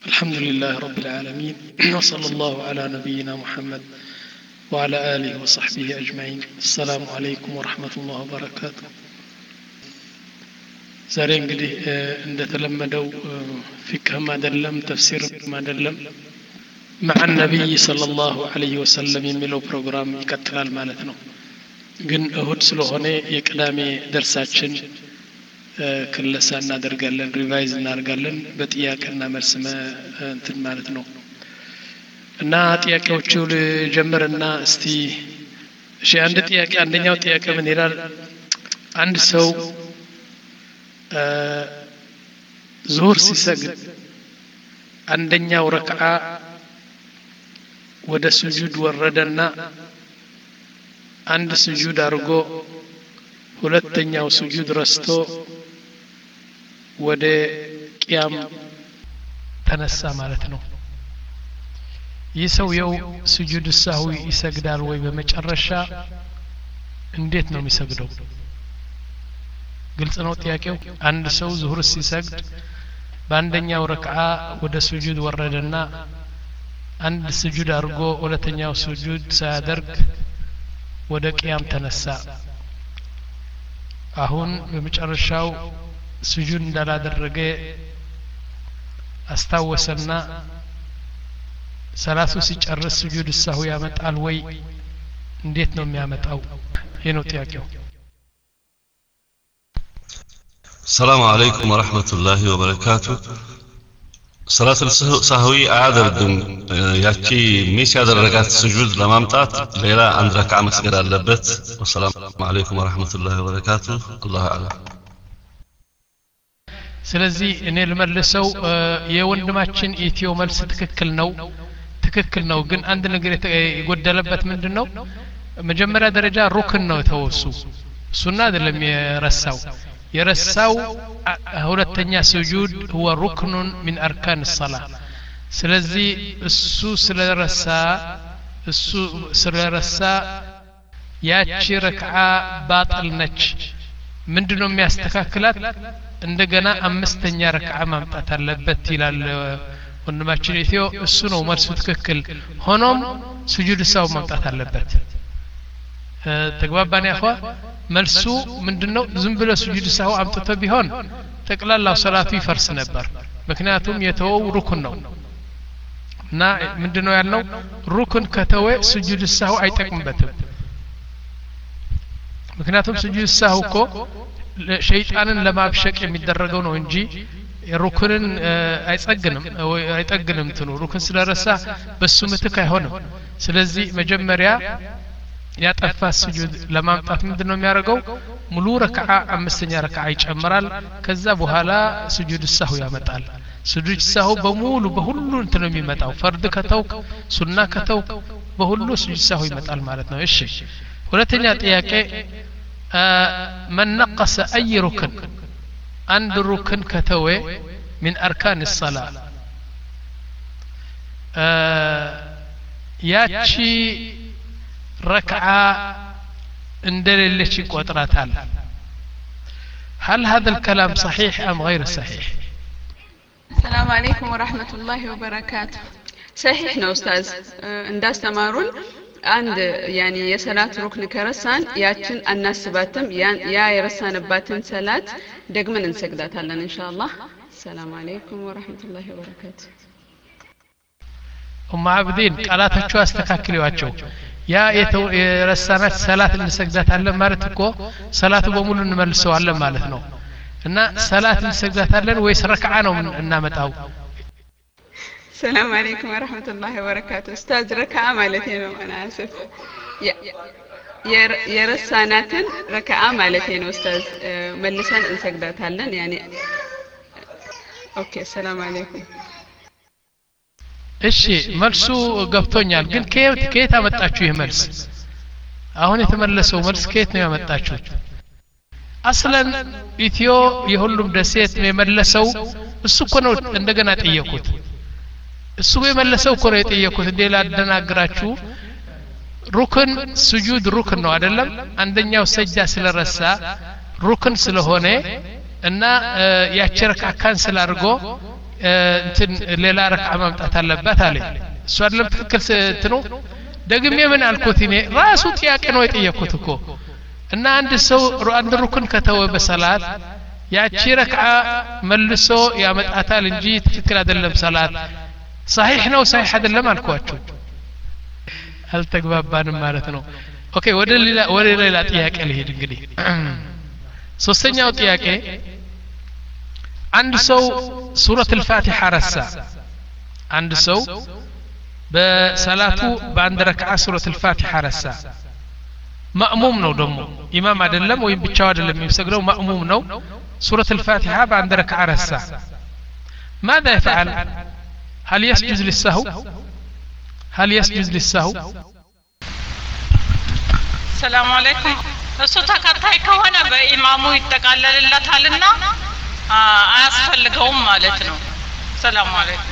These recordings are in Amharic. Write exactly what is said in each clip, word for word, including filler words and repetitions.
الحمد لله رب العالمين وصلى الله على نبينا محمد وعلى آله وصحبه أجمعين. السلام عليكم ورحمة الله وبركاته. ዛሬ እንግዲህ እንደተለመደው ፊቅህ ማደለም ተፍሲር ማደለም مع النبي صلى الله عليه وسلم የሚለው ፕሮግራም ይቀጥላል ማለት ነው። ግን እሁድ ስለሆነ የቅዳሜ ደርሳችን ክለሳ እናደርጋለን፣ ሪቫይዝ እናደርጋለን በጥያቄና መልስ እንትን ማለት ነው። እና ጥያቄዎቹ ልጀምርና እስቲ እሺ፣ አንድ ጥያቄ አንደኛው ጥያቄ ምን ይላል? አንድ ሰው ዙህር ሲሰግድ አንደኛው ረክዓ ወደ ስጁድ ወረደና አንድ ስጁድ አድርጎ ሁለተኛው ስጁድ ረስቶ ወደ ቂያም ተነሳ ማለት ነው። ይህ ሰውየው ስጁድ ሳህዊ ይሰግዳል ወይ? በመጨረሻ እንዴት ነው የሚሰግደው? ግልጽ ነው ጥያቄው። አንድ ሰው ዙህር ሲሰግድ በአንደኛው ረክዓ ወደ ስጁድ ወረደና አንድ ስጁድ አድርጎ ሁለተኛው ስጁድ ሳያደርግ ወደ ቂያም ተነሳ። አሁን በመጨረሻው ስጁድ እንዳላደረገ አስታወሰና ሰላቱ ሲጨርስ ስጁድ ሳሁ ያመጣል ወይ? እንዴት ነው የሚያመጣው? ይሄ ነው ጥያቄው። السلام عليكم ورحمة الله وبركاته. صلاة السهوي አያደርግም። ያቺ ሚስ ያደረጋት ስጁድ ለማምጣት ሌላ አንድ ረክዓ መስገድ አለበት። ወሰላሙ አለይኩም ወራህመቱላሂ ወበረካቱ። አላሁ አዕለም። ስለዚህ እኔ ልመልሰው የወንድማችን ኢትዮ መልስ ትክክል ነው ትክክል ነው። ግን አንድ ነገር የጎደለበት ምንድነው? መጀመሪያ ደረጃ ሩክን ነው የተወሱ ሱና አይደለም የረሳው የረሳው ሁለተኛ ስጁድ هو ركن من اركان الصلاه። ስለዚህ እሱ ስለረሳ እሱ ስለረሳ ያቺ ረክዓ ባጥል ነች። ምንድነው የሚያስተካክላት? እንደገና አምስተኛ ረክዓ ማምጣት አለበት ይላል ወንድማችን ኢትዮ። እሱ ነው መልሱ ትክክል። ሆኖም ስጁድ ሳው ማምጣት አለበት። ተግባባን ያኸዋ? መልሱ ምንድነው? ዝም ብሎ ስጁድ ሳው አምጥቶ ቢሆን ጠቅላላው ሰላቱ ይፈርስ ነበር። ምክንያቱም የተወው ሩክን ነው እና ምንድነው ያልነው? ሩክን ከተወ ስጁድ ሳው አይጠቅምበትም። ምክንያቱም ስጁድ ሳው እኮ ሸይጣንን ለማብሸቅ የሚደረገው ነው እንጂ ሩክንን አይጸግንም አይጠግንም። እንትኑ ሩክን ስለረሳ በሱ ምትክ አይሆንም። ስለዚህ መጀመሪያ ያጠፋ ስጁድ ለማምጣት ምንድነው የሚያደርገው? ሙሉ ረክዓ አምስተኛ ረክዓ ይጨምራል። ከዛ በኋላ ስጁድ ሳሁ ያመጣል። ስጁድ ሳሁ በሙሉ በሁሉ እንትን ነው የሚመጣው። ፈርድ ከተውክ ሱና ከተውክ በሁሉ ስጁድ ሳሁ ይመጣል ማለት ነው። እሺ፣ ሁለተኛ ጥያቄ من نقص أي ركن عند ركن كتوي من أركان الصلاة ياتشي ركعة اندل اللي قطراتال. هل هذا الكلام صحيح أم غير صحيح؟ السلام عليكم ورحمة الله وبركاته. صحيح ነው ኡስታዝ እንዳስተማሩን አንድ ያኒ የሰላት ሩክን ከረሳን ያችን አናስባትም። ያ የረሳንባትን ሰላት ደግመን እንሰግዳታለን ኢንሻአላህ። ሰላም አለይኩም ወራህመቱላሂ ወበረካቱ። ኡማ አብዲን ቃላታቸው አስተካክለዋቸው ያ የረሳናት ሰላት እንሰግዳታለን ማለት እኮ ሰላቱ በሙሉ እንመልሰዋለን ማለት ነው። እና ሰላት እንሰግዳታለን ወይስ ረክዓ ነው እናመጣው? السلام عليكم ورحمة الله وبركاته. أستاذ ركعة مالتي أنا آسف يا رساناتن ركعة مالتي أستاذ ملسان انسجدات هلن يعني أوكي. السلام عليكم. እሺ መልሱ ገብቶኛል። ግን ከየት ከየት አመጣችሁ ይሄ መልስ? አሁን የተመለሰው መልስ ከየት ነው ያመጣችሁት? አስለን ኢትዮ የሁሉም ደሴት ነው የመለሰው። እሱ እኮ ነው እንደገና ጠየቁት። እሱ የመለሰው እኮ ነው የጠየቁት። እንዴ ላደናግራችሁ። ሩክን ስጁድ ሩክን ነው አይደለም? አንደኛው ሰጃ ስለረሳ ሩክን ስለሆነ እና ያቺ ረክዓ ካንሰል አድርጎ እንትን ሌላ ረክዓ ማምጣት አለበት አለ እሱ አይደለም ትክክል ስትኑ ደግሜ ምን አልኩት እኔ ራሱ ጥያቄ ነው የጠየኩት እኮ እና አንድ ሰው አንድ ሩክን ከተወ በሰላት ያቺ ረክዓ መልሶ ያመጣታል እንጂ ትክክል አይደለም ሰላት صحيح ነው صحيح አይደለም አልኳችሁ አልተግባባንም ማለት ነው ኦኬ ወደ ሌላ ወደ ሌላ ጥያቄ ልሄድ እንግዲህ ሶስተኛው ጥያቄ አንድ ሰው ሱረት الفاتحة ረሳ አንድ ሰው በሰላቱ በአንድ ረክዓ ሱረት الفاتحة ረሳ ማእሙም ነው ደግሞ ኢማም አይደለም ወይ ብቻው አይደለም የሚሰግደው ማእሙም ነው ሱረት الفاتحة በአንድ ረክዓ ረሳ ماذا يفعل هل يسجد للسهو هل يسجد للسهو السلام عليكم እሱ ተከታይ ከሆነ በኢማሙ ይተቃለልለታልና አያስፈልገውም ማለት ነው ሰላም አለይኩም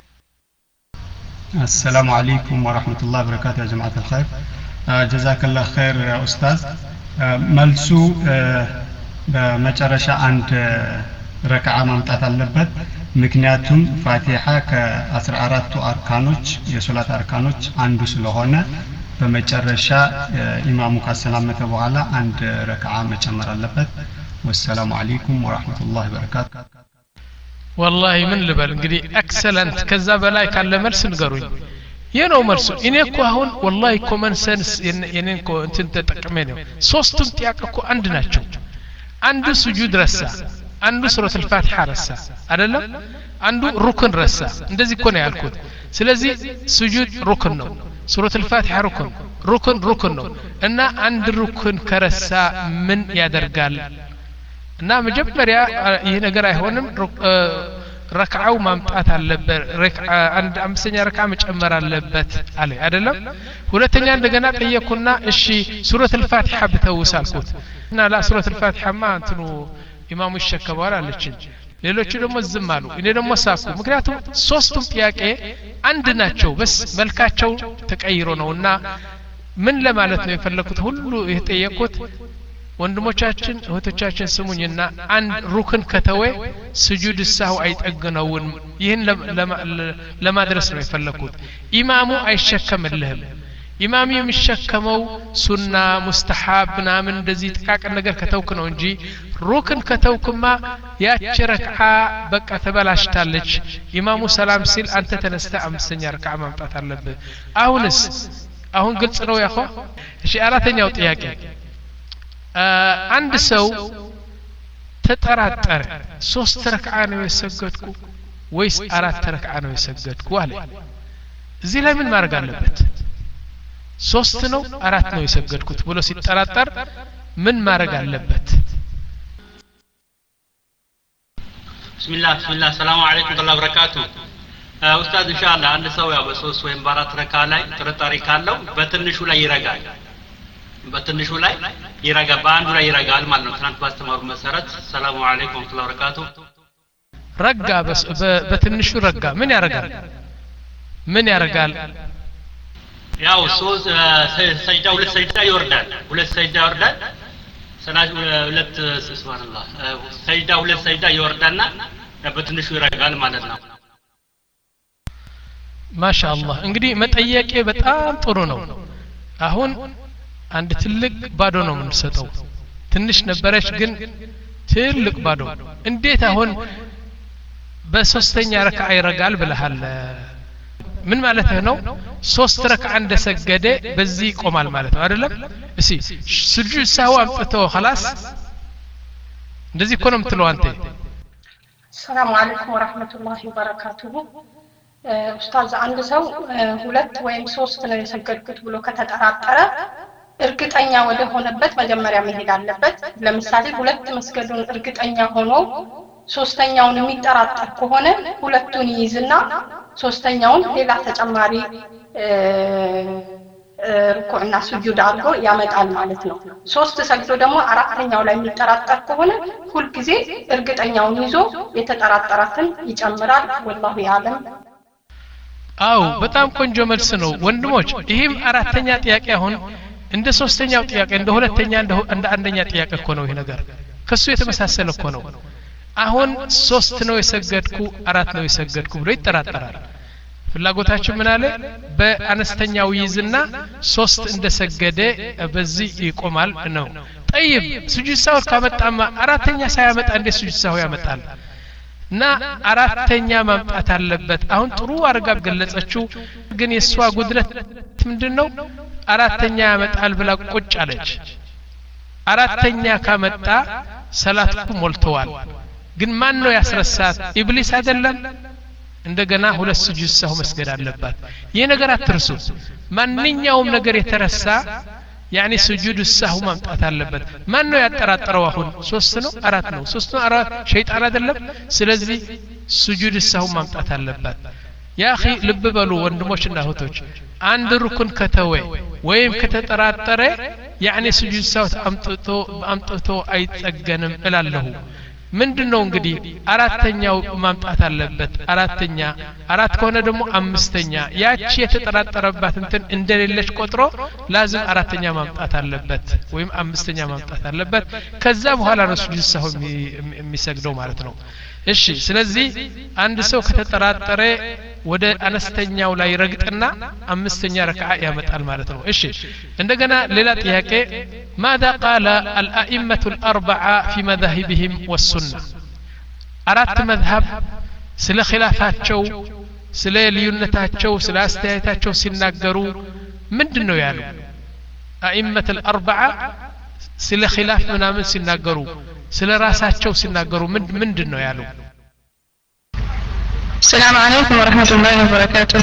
السلام عليكم ورحمة الله وبركاته يا جماعة الخير جزاك الله خير يا أستاذ ملسو بمجرشة عند ركعة ممتاز اللبت ምክንያቱም ፋቲሃ ከአስራ አራቱ አርካኖች የሶላት አርካኖች አንዱ ስለሆነ በመጨረሻ ኢማሙ ካሰላመተ በኋላ አንድ ረክዓ መጨመር አለበት ወሰላሙ አለይኩም ወራህመቱላሂ ወበረካቱ والله من ልበል እንግዲህ ኤክሰለንት ከዛ በላይ ካለ መልስ ንገሩኝ የነው መልሱ እኔ እኮ አሁን والله ኮመን ሰንስ የኔን እኮ እንትን ተጠቅሜ ነው ሶስቱም ጥያቄ እኮ አንድ ናቸው አንዱ ስጁድ ረሳ አንዱ ሱረት الفاتحة ረሳ አይደለም አንዱ ሩክን ረሳ እንደዚህ እኮ ነው ያልኩት ስለዚህ ስጁድ ሩክን ነው ሱረት الفاتحة ሩክን ሩክን ሩክን ነው እና አንድ ሩክን ከረሳ ምን ያደርጋል እና መጀመሪያ ይሄ ነገር አይሆንም ረክዓው ማምጣት አለበት ረክዓ አንድ አምስተኛ ረክዓ መጨመር አለበት አለ አይደለም ሁለተኛ እንደገና ጠየቁና እሺ ሱረት الفاتحة በተውሳልኩት እና ላ ሱረት الفاتحة ማ እንትኑ ኢማሙ ይሸከባል አለችን ሌሎቹ ደግሞ ዝም አሉ እኔ ደግሞ ሳኩ ምክንያቱም ሶስቱም ጥያቄ አንድ ናቸው በስ መልካቸው ተቀይሮ ነውና ምን ለማለት ነው የፈለኩት ሁሉ የተጠየቁት ወንድሞቻችን እህቶቻችን ስሙኝና አንድ ሩክን ከተወ ስጁድ ሳው አይጠግነውም ይህን ለማድረስ ነው የፈለኩት ኢማሙ አይሸከምልህም ኢማሙ የሚሸከመው ሱና ሙስተሐብ ምናምን እንደዚህ ጥቃቅን ነገር ከተውክ ነው እንጂ ሩክን ከተውክማ ያቺ ረክዓ በቃ ተበላሽታለች ኢማሙ ሰላም ሲል አንተ ተነስተ አምስተኛ ረክዓ ማምጣት አለብህ አሁንስ አሁን ግልጽ ነው ያخوا እሺ አራተኛው ጥያቄ አንድ ሰው ተጠራጠረ ሶስት ረክዓ ነው የሰገድኩ ወይስ አራት ረክዓ ነው የሰገድኩ አለ እዚህ ላይ ምን ማድረግ አለበት ሶስት ነው አራት ነው የሰገድኩት ብሎ ሲጠራጠር ምን ማድረግ አለበት ቢስሚላህ ቢስሚላህ ሰላም አለይኩም ወራህመቱላሂ ወበረካቱ ኡስታዝ ኢንሻአላህ አንድ ሰው ያው በሶስት ወይም በአራት ረካ ላይ ጥርጣሬ ካለው በትንሹ ላይ ይረጋል በትንሹ ላይ ይረጋል በአንዱ ላይ ይረጋል ማለት ነው ትናንት ባስተማሩ መሰረት ሰላም አለይኩም ወራህመቱላሂ ወበረካቱ ረጋ በትንሹ ረጋ ምን ያረጋል ምን ያረጋል ያው ሶስት ሰይዳ ሁለት ሰይዳ ይወርዳል ሁለት ሰይዳ ይወርዳል ሰላት ሁለት ሱብሃንአላህ ሰይዳ ሁለት ሰይዳ ይወርዳልና በትንሹ ይረጋል ማለት ነው ማሻአላህ እንግዲህ መጠየቄ በጣም ጥሩ ነው አሁን አንድ ትልቅ ባዶ ነው የምንሰጠው ትንሽ ነበረች ግን ትልቅ ባዶ እንዴት አሁን በሶስተኛ ረክዓ ይረጋል ብለሃል ምን ማለት ነው ሶስት ረክዓ እንደሰገደ በዚህ ቆማል ማለት ነው አይደለም እሺ ስጁድ ሳው አምጥቶ خلاص እንደዚህ እኮ ነው የምትለው አንተ ሰላም አለይኩም ወራህመቱላሂ ወበረካቱሁ ኡስታዝ አንድ ሰው ሁለት ወይም ሶስት ነው የሰገድኩት ብሎ ከተጠራጠረ እርግጠኛ ወደ ሆነበት መጀመሪያ መሄድ አለበት ለምሳሌ ሁለት መስገዱን እርግጠኛ ሆኖ ሶስተኛውን የሚጠራጠር ከሆነ ሁለቱን ይይዝና ሶስተኛውን ሌላ ተጨማሪ ሩኩዕና ስጁድ አድርጎ ያመጣል ማለት ነው ሶስት ሰግዶ ደግሞ አራተኛው ላይ የሚጠራጠር ከሆነ ሁሉ ጊዜ እርግጠኛውን ይዞ የተጠራጠራትን ይጨምራል ወላሁ ያለም አው በጣም ቆንጆ መልስ ነው ወንድሞች ይሄም አራተኛ ጥያቄ አሁን እንደ ሶስተኛው ጥያቄ እንደ ሁለተኛ እንደ አንደኛ ጥያቄ እኮ ነው ይሄ ነገር ከሱ የተመሳሰለ እኮ ነው አሁን ሶስት ነው የሰገድኩ አራት ነው የሰገድኩ ብሎ ይጠራጠራል ፍላጎታችን ምን አለ በአነስተኛው ይዝና ሶስት እንደሰገደ በዚህ ይቆማል ነው طيب ስጁድ ሳው ካመጣማ አራተኛ ሳያመጣ እንደ ስጁድ ሳው ያመጣል እና አራተኛ ማምጣት አለበት አሁን ጥሩ አርጋ ገለጸችው ግን የሷ ጉድለት ምንድነው አራተኛ ያመጣል ብላ ቁጭ አለች አራተኛ ካመጣ ሰላቱ ሞልተዋል ግን ማን ነው ያስረሳት ኢብሊስ አይደለም እንደገና ሁለት ስጁድ ሳው መስገድ አለባት ይሄ ነገር አትርሱ ማንኛውም ነገር የተረሳ ያኒ ስጁድ ሳው ማምጣት አለበት ማን ነው ያጠራጠረው አሁን ሶስት ነው አራት ነው ሶስት ነው አራት ሸይጣን አይደለም ስለዚህ ስጁድ ሳው ማምጣት አለባት ያ اخي ልብ በሉ ወንድሞችና እህቶች አንድ ሩክን ከተወ ወይም ከተጠራጠረ ያኒ ስጁድ ሳው አምጥቶ አምጥቶ አይጠገንም እላለሁ ምንድነው እንግዲህ አራተኛው ማምጣት አለበት አራተኛ አራት ከሆነ ደግሞ አምስተኛ ያቺ የተጠራጠረባት እንትን እንደሌለች ቆጥሮ ላዝም አራተኛ ማምጣት አለበት ወይም አምስተኛ ማምጣት አለበት ከዛ በኋላ ነው ስጁድ ሳው የሚሰግደው ማለት ነው እሺ ስለዚህ አንድ ሰው ከተጠራጠረ ወደ አነስተኛው ላይ ረግጥና አምስተኛ ረክዓ ያመጣል ማለት ነው እሺ እንደገና ሌላ ጥያቄ ماذا قال الائمه الاربعه في مذاهبهم والسنه አራት መዝሀብ ስለ ኺላፋቸው ስለ ልዩነታቸው ስለ አስተያየታቸው ሲናገሩ ምንድነው ያሉ ائمه الاربعه ስለ ኺላፍ ምናምን ሲናገሩ ስለ ራሳቸው ሲናገሩ ምንድነው ያሉ السلام عليكم ورحمة الله وبركاته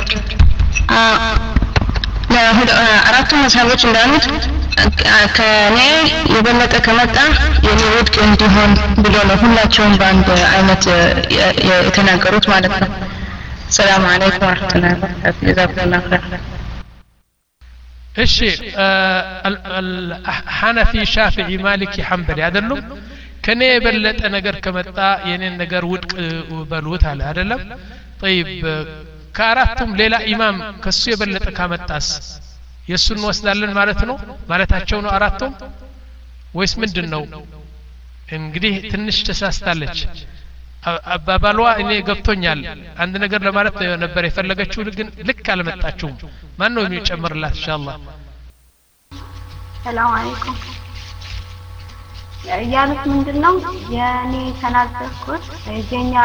አራቱ መዝሀቦች እንዳሉት ከኔ የበለጠ ከመጣ የኔ ውድቅ እንዲሆን ብሎ ነው ሁላቸውም በአንድ አይነት የተናገሩት ማለት ነው السلام عليكم ورحمة الله وبركاته جزاكم الله خير እሺ ሐነፊ ሻፊዒ ማሊኪ ሐንበሊ አይደሉም ከኔ የበለጠ ነገር ከመጣ የኔን ነገር ውድቅ በሉት አለ አይደለም طيب ከአራቱም ሌላ ኢማም ከሱ የበለጠ ካመጣስ የሱን ወስዳለን ማለት ነው ማለታቸው ነው አራቱም ወይስ ምንድነው እንግዲህ ትንሽ ተሳስታለች አባባሏ እኔ ገብቶኛል አንድ ነገር ለማለት ነበር የፈለገችው ግን ልክ አልመጣችሁም ማን ነው የሚጨምርላት ኢንሻአላህ ሰላም አለይኩም ያሉት ምንድነው የኔ ተናገርኩት የኛ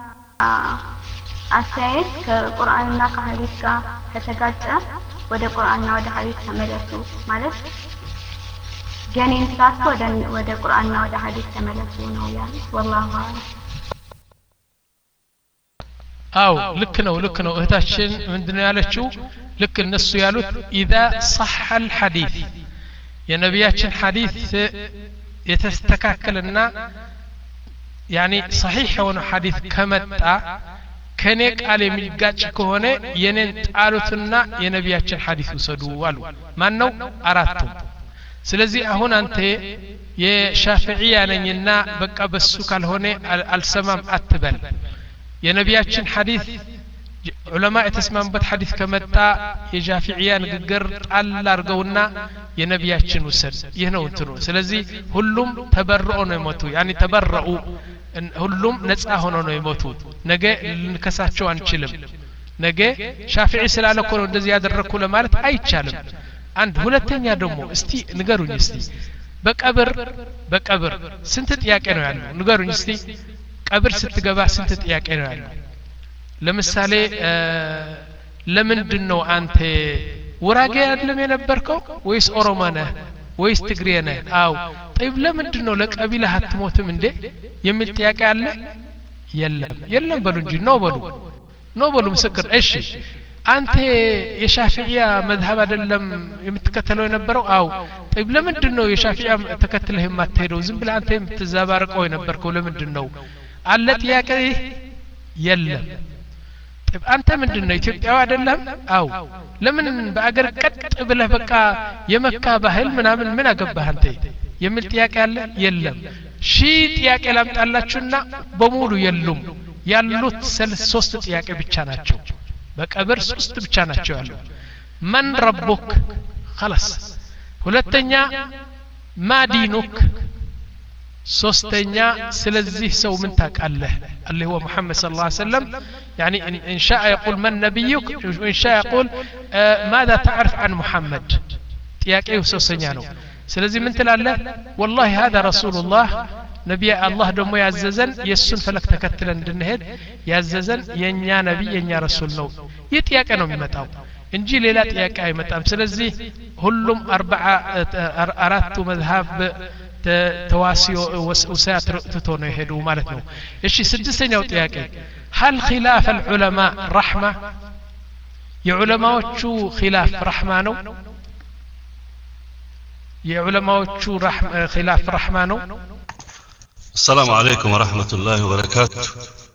አስተያየት ከቁርአንና ከሐዲስ ጋር ከተጋጨ ወደ ቁርአንና ወደ ሐዲስ ተመለሱ ማለት የኔን ሳት ወደ ወደ ቁርአንና ወደ ሐዲስ ተመለሱ ነው ያሉት والله አው ልክ ነው ልክ ነው እህታችን ምንድነው ያለችው ልክ እነሱ ያሉት اذا صح الحديث የነብያችን ሐዲስ የተስተካከለና يعني صحيح የሆነ ሐዲስ ከመጣ ከኔ ቃል የሚጋጭ ከሆነ የኔን ጣሉትና የነብያችን ሐዲስ ወሰዱ አሉ ማን ነው አራቱ ስለዚህ አሁን አንተ የሻፊዒያ ነኝና በቃ በሱ ካልሆነ አልሰማም አትበል የነብያችን ሐዲስ ዑለማ የተስማሙበት ሐዲስ ከመጣ የሻፊዒያ ንግግር ጣል አርገውና የነብያችን ወሰድ ይህ ነው እንትኑ ስለዚህ ሁሉም ተበረኡ ነው የሞቱ ያኒ ተበረኡ ሁሉም ነፃ ሆኖ ነው የሞቱት ነገ ልንከሳቸው አንችልም ነገ ሻፊዒ ስላለ እኮ ነው እንደዚህ ያደረኩ ለማለት አይቻልም አንድ ሁለተኛ ደግሞ እስቲ ንገሩኝ እስቲ በቀብር በቀብር ስንት ጥያቄ ነው ያለው ንገሩኝ እስቲ ቀብር ስትገባ ስንት ጥያቄ ነው ያለው ለምሳሌ ለምንድነው አንተ ወራጌ አይደለም የነበርከው ወይስ ኦሮሞ ነህ ወይስ ትግሬ ነህ አው طيب ለምንድነው ለቀቢላ አትሞትም እንዴ የሚል ጥያቄ አለ የለም የለም በሉ እንጂ ነው በሉ ነው በሉ ምስክር እሺ አንተ የሻፊዒያ መዝሀብ አይደለም የምትከተለው የነበረው አው طيب ለምንድነው የሻፊዒያ ተከትለህ የማትሄደው ዝም ብለህ አንተ የምትዛባርቀው የነበርከው ለምንድነው አለ ጥያቄ የለም طيب አንተ ምንድነው ኢትዮጵያው አይደለም አው ለምን በአገር ቀጥ ብለህ በቃ የመካ ባህል ምናምን ምን አገባህ አንተ የሚል ጥያቄ አለ የለም ሺ ጥያቄ ላምጣላችሁና በሙሉ የሉም ያሉት ሶስት ጥያቄ ብቻ ናቸው በቀብር ሶስት ብቻ ናቸው ያለው ማን ረቡክ خلاص ሁለተኛ ማ ዲኑክ ሶስተኛ ስለዚህ ሰው ምን ታውቃለህ اللي هو محمد صلى الله عليه وسلم يعني إن شاء يقول من نبيك وإن شاء يقول ماذا تعرف عن محمد ጥያቄው ሶስተኛ ነው ስለዚህ ምን ትላለህ والله هذا رسول الله ነብይ አላህ ደግሞ ያዘዘን የሱን ፈለክ ተከትለን እንድንሄድ ያዘዘን የኛ ነብይ የኛ ረሱል ነው ይህ ጥያቄ ነው የሚመጣው እንጂ ሌላ ጥያቄ አይመጣም ስለዚህ ሁሉም አርባዓ አራቱ መዝሃብ ተዋሲዮ ወሳት ተቶ ነው ይሄዱ ማለት ነው እሺ ስድስተኛው ጥያቄ هل خلاف العلماء رحمه የዑለማዎቹ خلاف رحمه ነው የዑለማዎቹ خلاف رحمه ነው السلام عليكم ورحمة الله وبركاته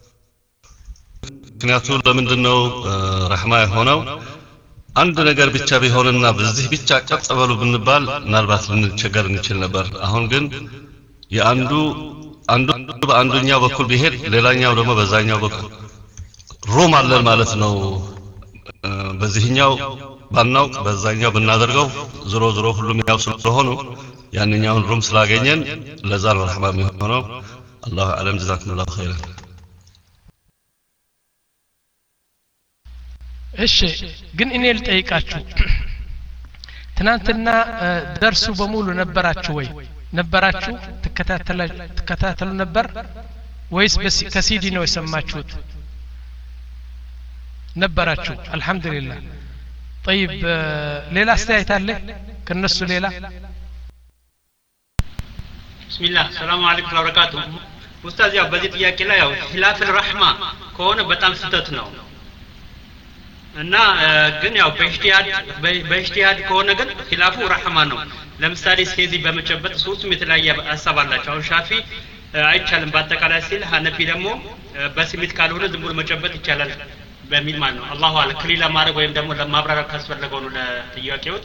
ምክንያቱም ለምንድነው ረህማ የሆነው አንድ ነገር ብቻ ቢሆንና በዚህ ብቻ ቀጥ በሉ ብንባል ምናልባት ልንቸገር እንችል ነበር አሁን ግን የአንዱ አንዱ በአንዱኛው በኩል ቢሄድ ሌላኛው ደግሞ በዛኛው በኩል ሮም አለን ማለት ነው በዚህኛው ባናውቅ በዛኛው ብናደርገው ዝሮ ዝሮ ሁሉም ያው ስለሆኑ ያንኛውን ሩም ስላገኘን ለዛ ነው ረህማ የሚሆነው አላሁ አለም ጀዛኩሙላሁ ኸይራን እሺ ግን እኔ ልጠይቃችሁ ትናንትና ደርሱ በሙሉ ነበራችሁ ወይ ነበራችሁ ተከታተሉ ተከታተሉ ነበር ወይስ በሲ ከሲዲ ነው የሰማችሁት ነበራችሁ አልহামዱሊላህ طيب ሌላ አስተያየት አለ ከነሱ ሌላ ቢስሚላህ ሰላም አለይኩም ወበረካቱሁ ኡስታዝ ያው በዚህ ጥያቄ ላይ ያው ኺላፍ الرحማ ከሆነ በጣም ስህተት ነው እና ግን ያው በኢጅቲሃድ በኢጅቲሃድ ከሆነ ግን ኺላፉ ረህማ ነው ለምሳሌ ስለዚህ በመጨበጥ ሶስቱም የተለያየ ሐሳብ አላቸው አሁን ሻፊ አይቻልም በአጠቃላይ ሲል ሐነፊ ደግሞ በስሜት ካልሆነ ዝም ብሎ መጨበጥ ይቻላል በሚል ማለት ነው አላሁ አለ ክሊላ ማድረግ ወይም ደግሞ ለማብራራት ካስፈለገው ነው ለጥያቄዎች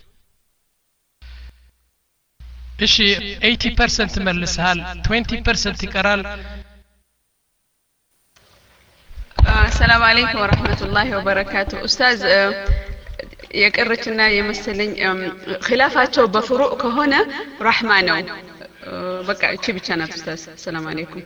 እሺ eighty percent መልሰሃል twenty percent ይቀራል السلام عليكم ورحمة الله وبركاته أستاذ የቀረችና የመሰለኝ ኺላፋቸው በፍሩዕ ከሆነ ረህማ ነው በቃ እቺ ብቻ ናት ኡስታዝ ሰላም አለይኩም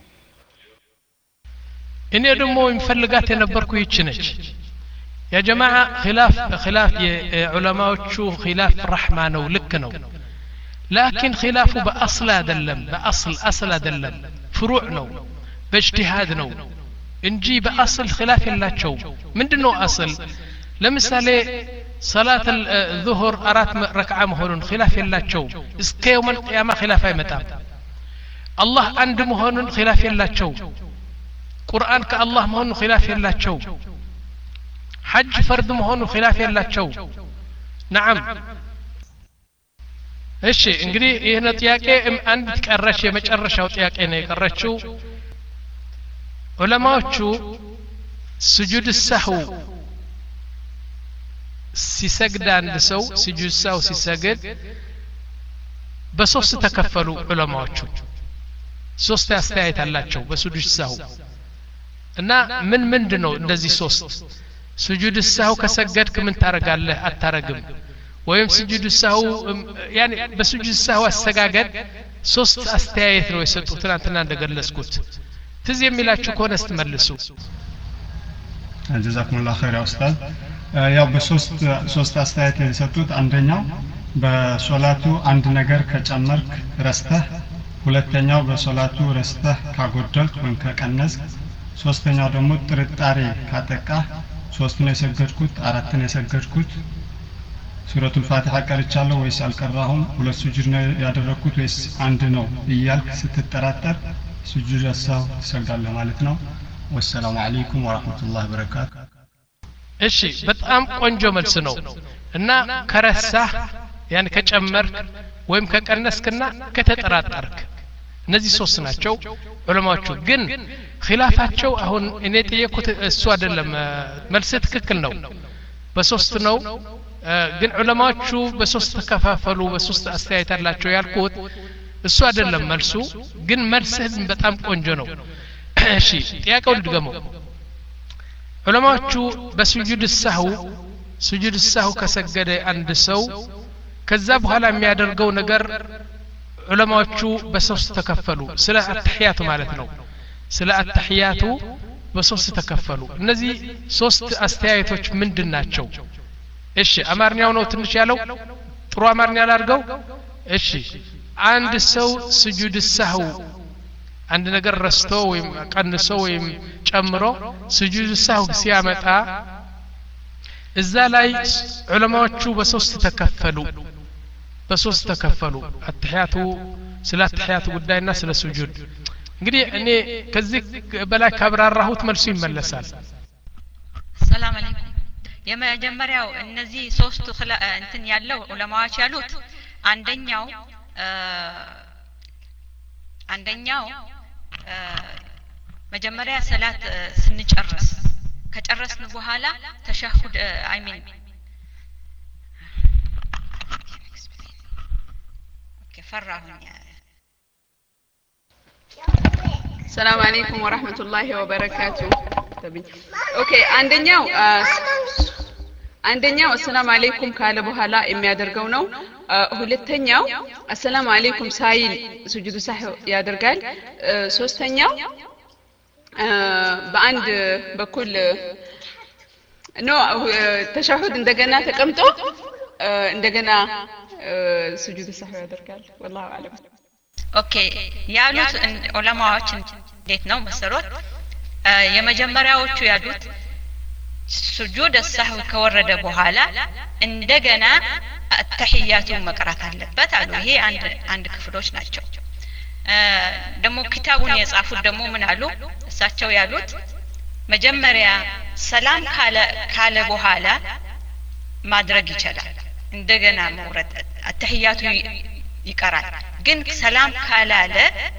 እኔ ደግሞ የሚፈልጋት የነበርኩ ይቺ ነች ያ ጀማዓ ኺላፍ ኺላፍ የዑለማዎቹ ኺላፍ ረህማ ነው ልክ ነው لكن خلافه بأصل አይደለም بأصل أصل አይደለም ፍሩዕ ነው በእጅቲሃድ ነው እንጂ በأصل خلاف የላቸው ምንድነው أصل ለምሳሌ صلاة الظهر አራት ረክዓ መሆኑን خلاف የላቸው እስከ يوم القيامة خلاف አይመጣም አላህ አንድ መሆኑን خلاف የላቸው ቁርአን ከአላህ መሆኑን خلاف የላቸው ሐጅ ፈርድ መሆኑን خلاف የላቸው نعم እሺ እንግዲህ ይሄን ጥያቄ አንድ ቀረሽ የመጨረሻው ጥያቄ ነው የቀረችው ዑለማዎቹ ስጁድ ሰህው ሲሰግድ አንድ ሰው ስጁድ ሰህው ሲሰግድ በሶስት ተከፈሉ ዑለማዎቹ ሶስት አስተያየት አላቸው በስጁድ ሰህው እና ምን ምንድነው እንደዚህ ሶስት ስጁድ ሰህው ከሰገድክ ምን ታረጋለህ አታረግም ወይም ስጁድ ሰህው ያኒ በስጁድ ሰህው አሰጋገድ ሶስት አስተያየት ነው የሰጡት ትናንትና እንደገለጽኩት ትዝ የሚላችሁ ከሆነ ስትመልሱ ጀዛኩሙላህ ኸይር ኡስታዝ ያው በሶስት ሶስት አስተያየት የሰጡት አንደኛው በሶላቱ አንድ ነገር ከጨመርክ ረስተህ ሁለተኛው በሶላቱ ረስተህ ካጎደልክ ወይም ከቀነስክ ሶስተኛው ደግሞ ጥርጣሬ ካጠቃ ሶስት ነው የሰገድኩት አራት ነው የሰገድኩት ሱረቱ الفاتحة ቀርቻለሁ ወይስ አልቀራሁም ሁለት ሱጁድ ነው ያደረኩት ወይስ አንድ ነው እያልክ ስትጠራጠር ሱጁድ ሰው ትሰግዳለህ ማለት ነው ወሰላሙ አለይኩም ወራህመቱላሂ ወበረካቱ እሺ በጣም ቆንጆ መልስ ነው እና ከረሳህ ያን ከጨመርክ ወይም ከቀነስክና ከተጠራጠርክ እነዚህ ሶስት ናቸው ዑለማዎቹ ግን ኺላፋቸው አሁን እኔ ጠየቁት እሱ አይደለም መልስ ትክክል ነው በሶስት ነው ግን ዑለማዎቹ በሶስት ተከፋፈሉ በሶስት አስተያየት አላቸው ያልኩት እሱ አይደለም መልሱ ግን መልስህ በጣም ቆንጆ ነው እሺ ጥያቄው ልድገመው ዑለማዎቹ በስጁድ ሰህው ስጁድ ሰህው ከሰገደ አንድ ሰው ከዛ በኋላ የሚያደርገው ነገር ዑለማዎቹ በሶስት ተከፈሉ ስለ አተህያቱ ማለት ነው ስለ አተህያቱ በሶስት ተከፈሉ እነዚህ ሶስት አስተያየቶች ምንድናቸው እሺ አማርኛው ነው ትንሽ ያለው ጥሩ አማርኛ ላድርገው እሺ አንድ ሰው ስጁድ ሰህው አንድ ነገር ረስቶ ወይም ቀንሶ ወይም ጨምሮ ስጁድ ሰህው ሲያመጣ እዛ ላይ ዑለማዎቹ በሶስት ተከፈሉ በሶስት ተከፈሉ አተህያቱ ስለ አተህያቱ ጉዳይና ስለ ስጁድ እንግዲህ እኔ ከዚህ በላይ ካብራራሁት መልሱ ይመለሳል ሰላም አለይኩም የመጀመሪያው እነዚህ ሶስቱ እንትን ያለው ዑለማዎች ያሉት አንደኛው አንደኛው መጀመሪያ ሰላት ስንጨርስ ከጨረስን በኋላ ተሸሁድ አይ ሚን ኦኬ ፈራሁኝ السلام عليكم ورحمة الله وبركاته اوكي አንደኛው አንደኛው السلام عليكم ካለ በኋላ የሚያደርገው ነው ሁለተኛው السلام عليكم ሳይል ስጁድ ሰህው ያደርጋል ሶስተኛው በአንድ በኩል ኖ ተሸሁድ እንደገና ተቀምጦ እንደገና ስጁድ ሰህው ያደርጋል والله اعلم ኦኬ ያሉት ዑለማዎች እንዴት ነው መሰረት የመጀመሪያዎቹ ያሉት ስጁድ ሰህው ከወረደ በኋላ እንደገና አተህያቱን መቅራት አለበት አሉ ይሄ አንድ አንድ ክፍሎች ናቸው ደሞ ኪታቡን የጻፉት ደሞ ምን አሉ እሳቸው ያሉት መጀመሪያ ሰላም ካለ ካለ በኋላ ማድረግ ይችላል እንደገና መውረድ አተህያቱ ይቀራል ግን ሰላም ካላለ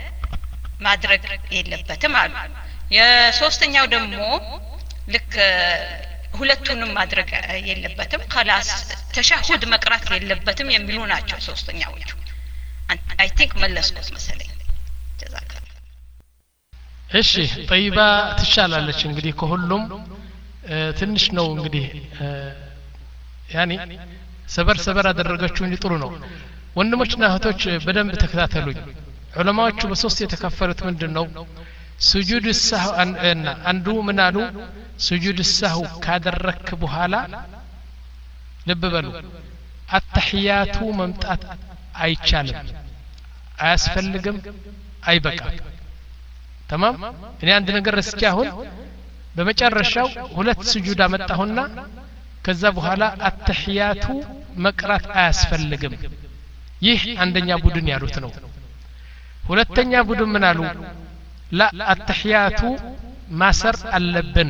ማድረግ የለበትም አሉ የሶስተኛው ደግሞ ልክ ሁለቱንም ማድረግ የለበትም خلاص ተሸሁድ መቅራት የለበትም የሚሉ ናቸው ሶስተኛዎቹ አይ ቲንክ መለስኩት መሰለኝ ጀዛከላ እሺ ጠይባ ትሻላለች እንግዲህ ከሁሉም ትንሽ ነው እንግዲህ ያኒ ሰበር ሰበር አደረጋችሁ እንጂ ጥሩ ነው ወንድሞችና እህቶች በደንብ ተከታተሉኝ ዑለማዎቹ በሶስት የተከፈሉት ምንድነው ስጁድ ሰህው እና አንዱ ምን አሉ ስጁድ ሰህው ካደረክ በኋላ ልብ በሉ አተህያቱ መምጣት አይቻልም አያስፈልግም አይበቃም تمام እኔ አንድ ነገር እስኪ አሁን በመጨረሻው ሁለት ስጁድ አመጣሁና ከዛ በኋላ አተህያቱ መቅራት አያስፈልግም ይህ አንደኛ ቡድን ያሉት ነው ሁለተኛ ቡድን ምን አሉ لا አተህያቱ ማሰር አለብን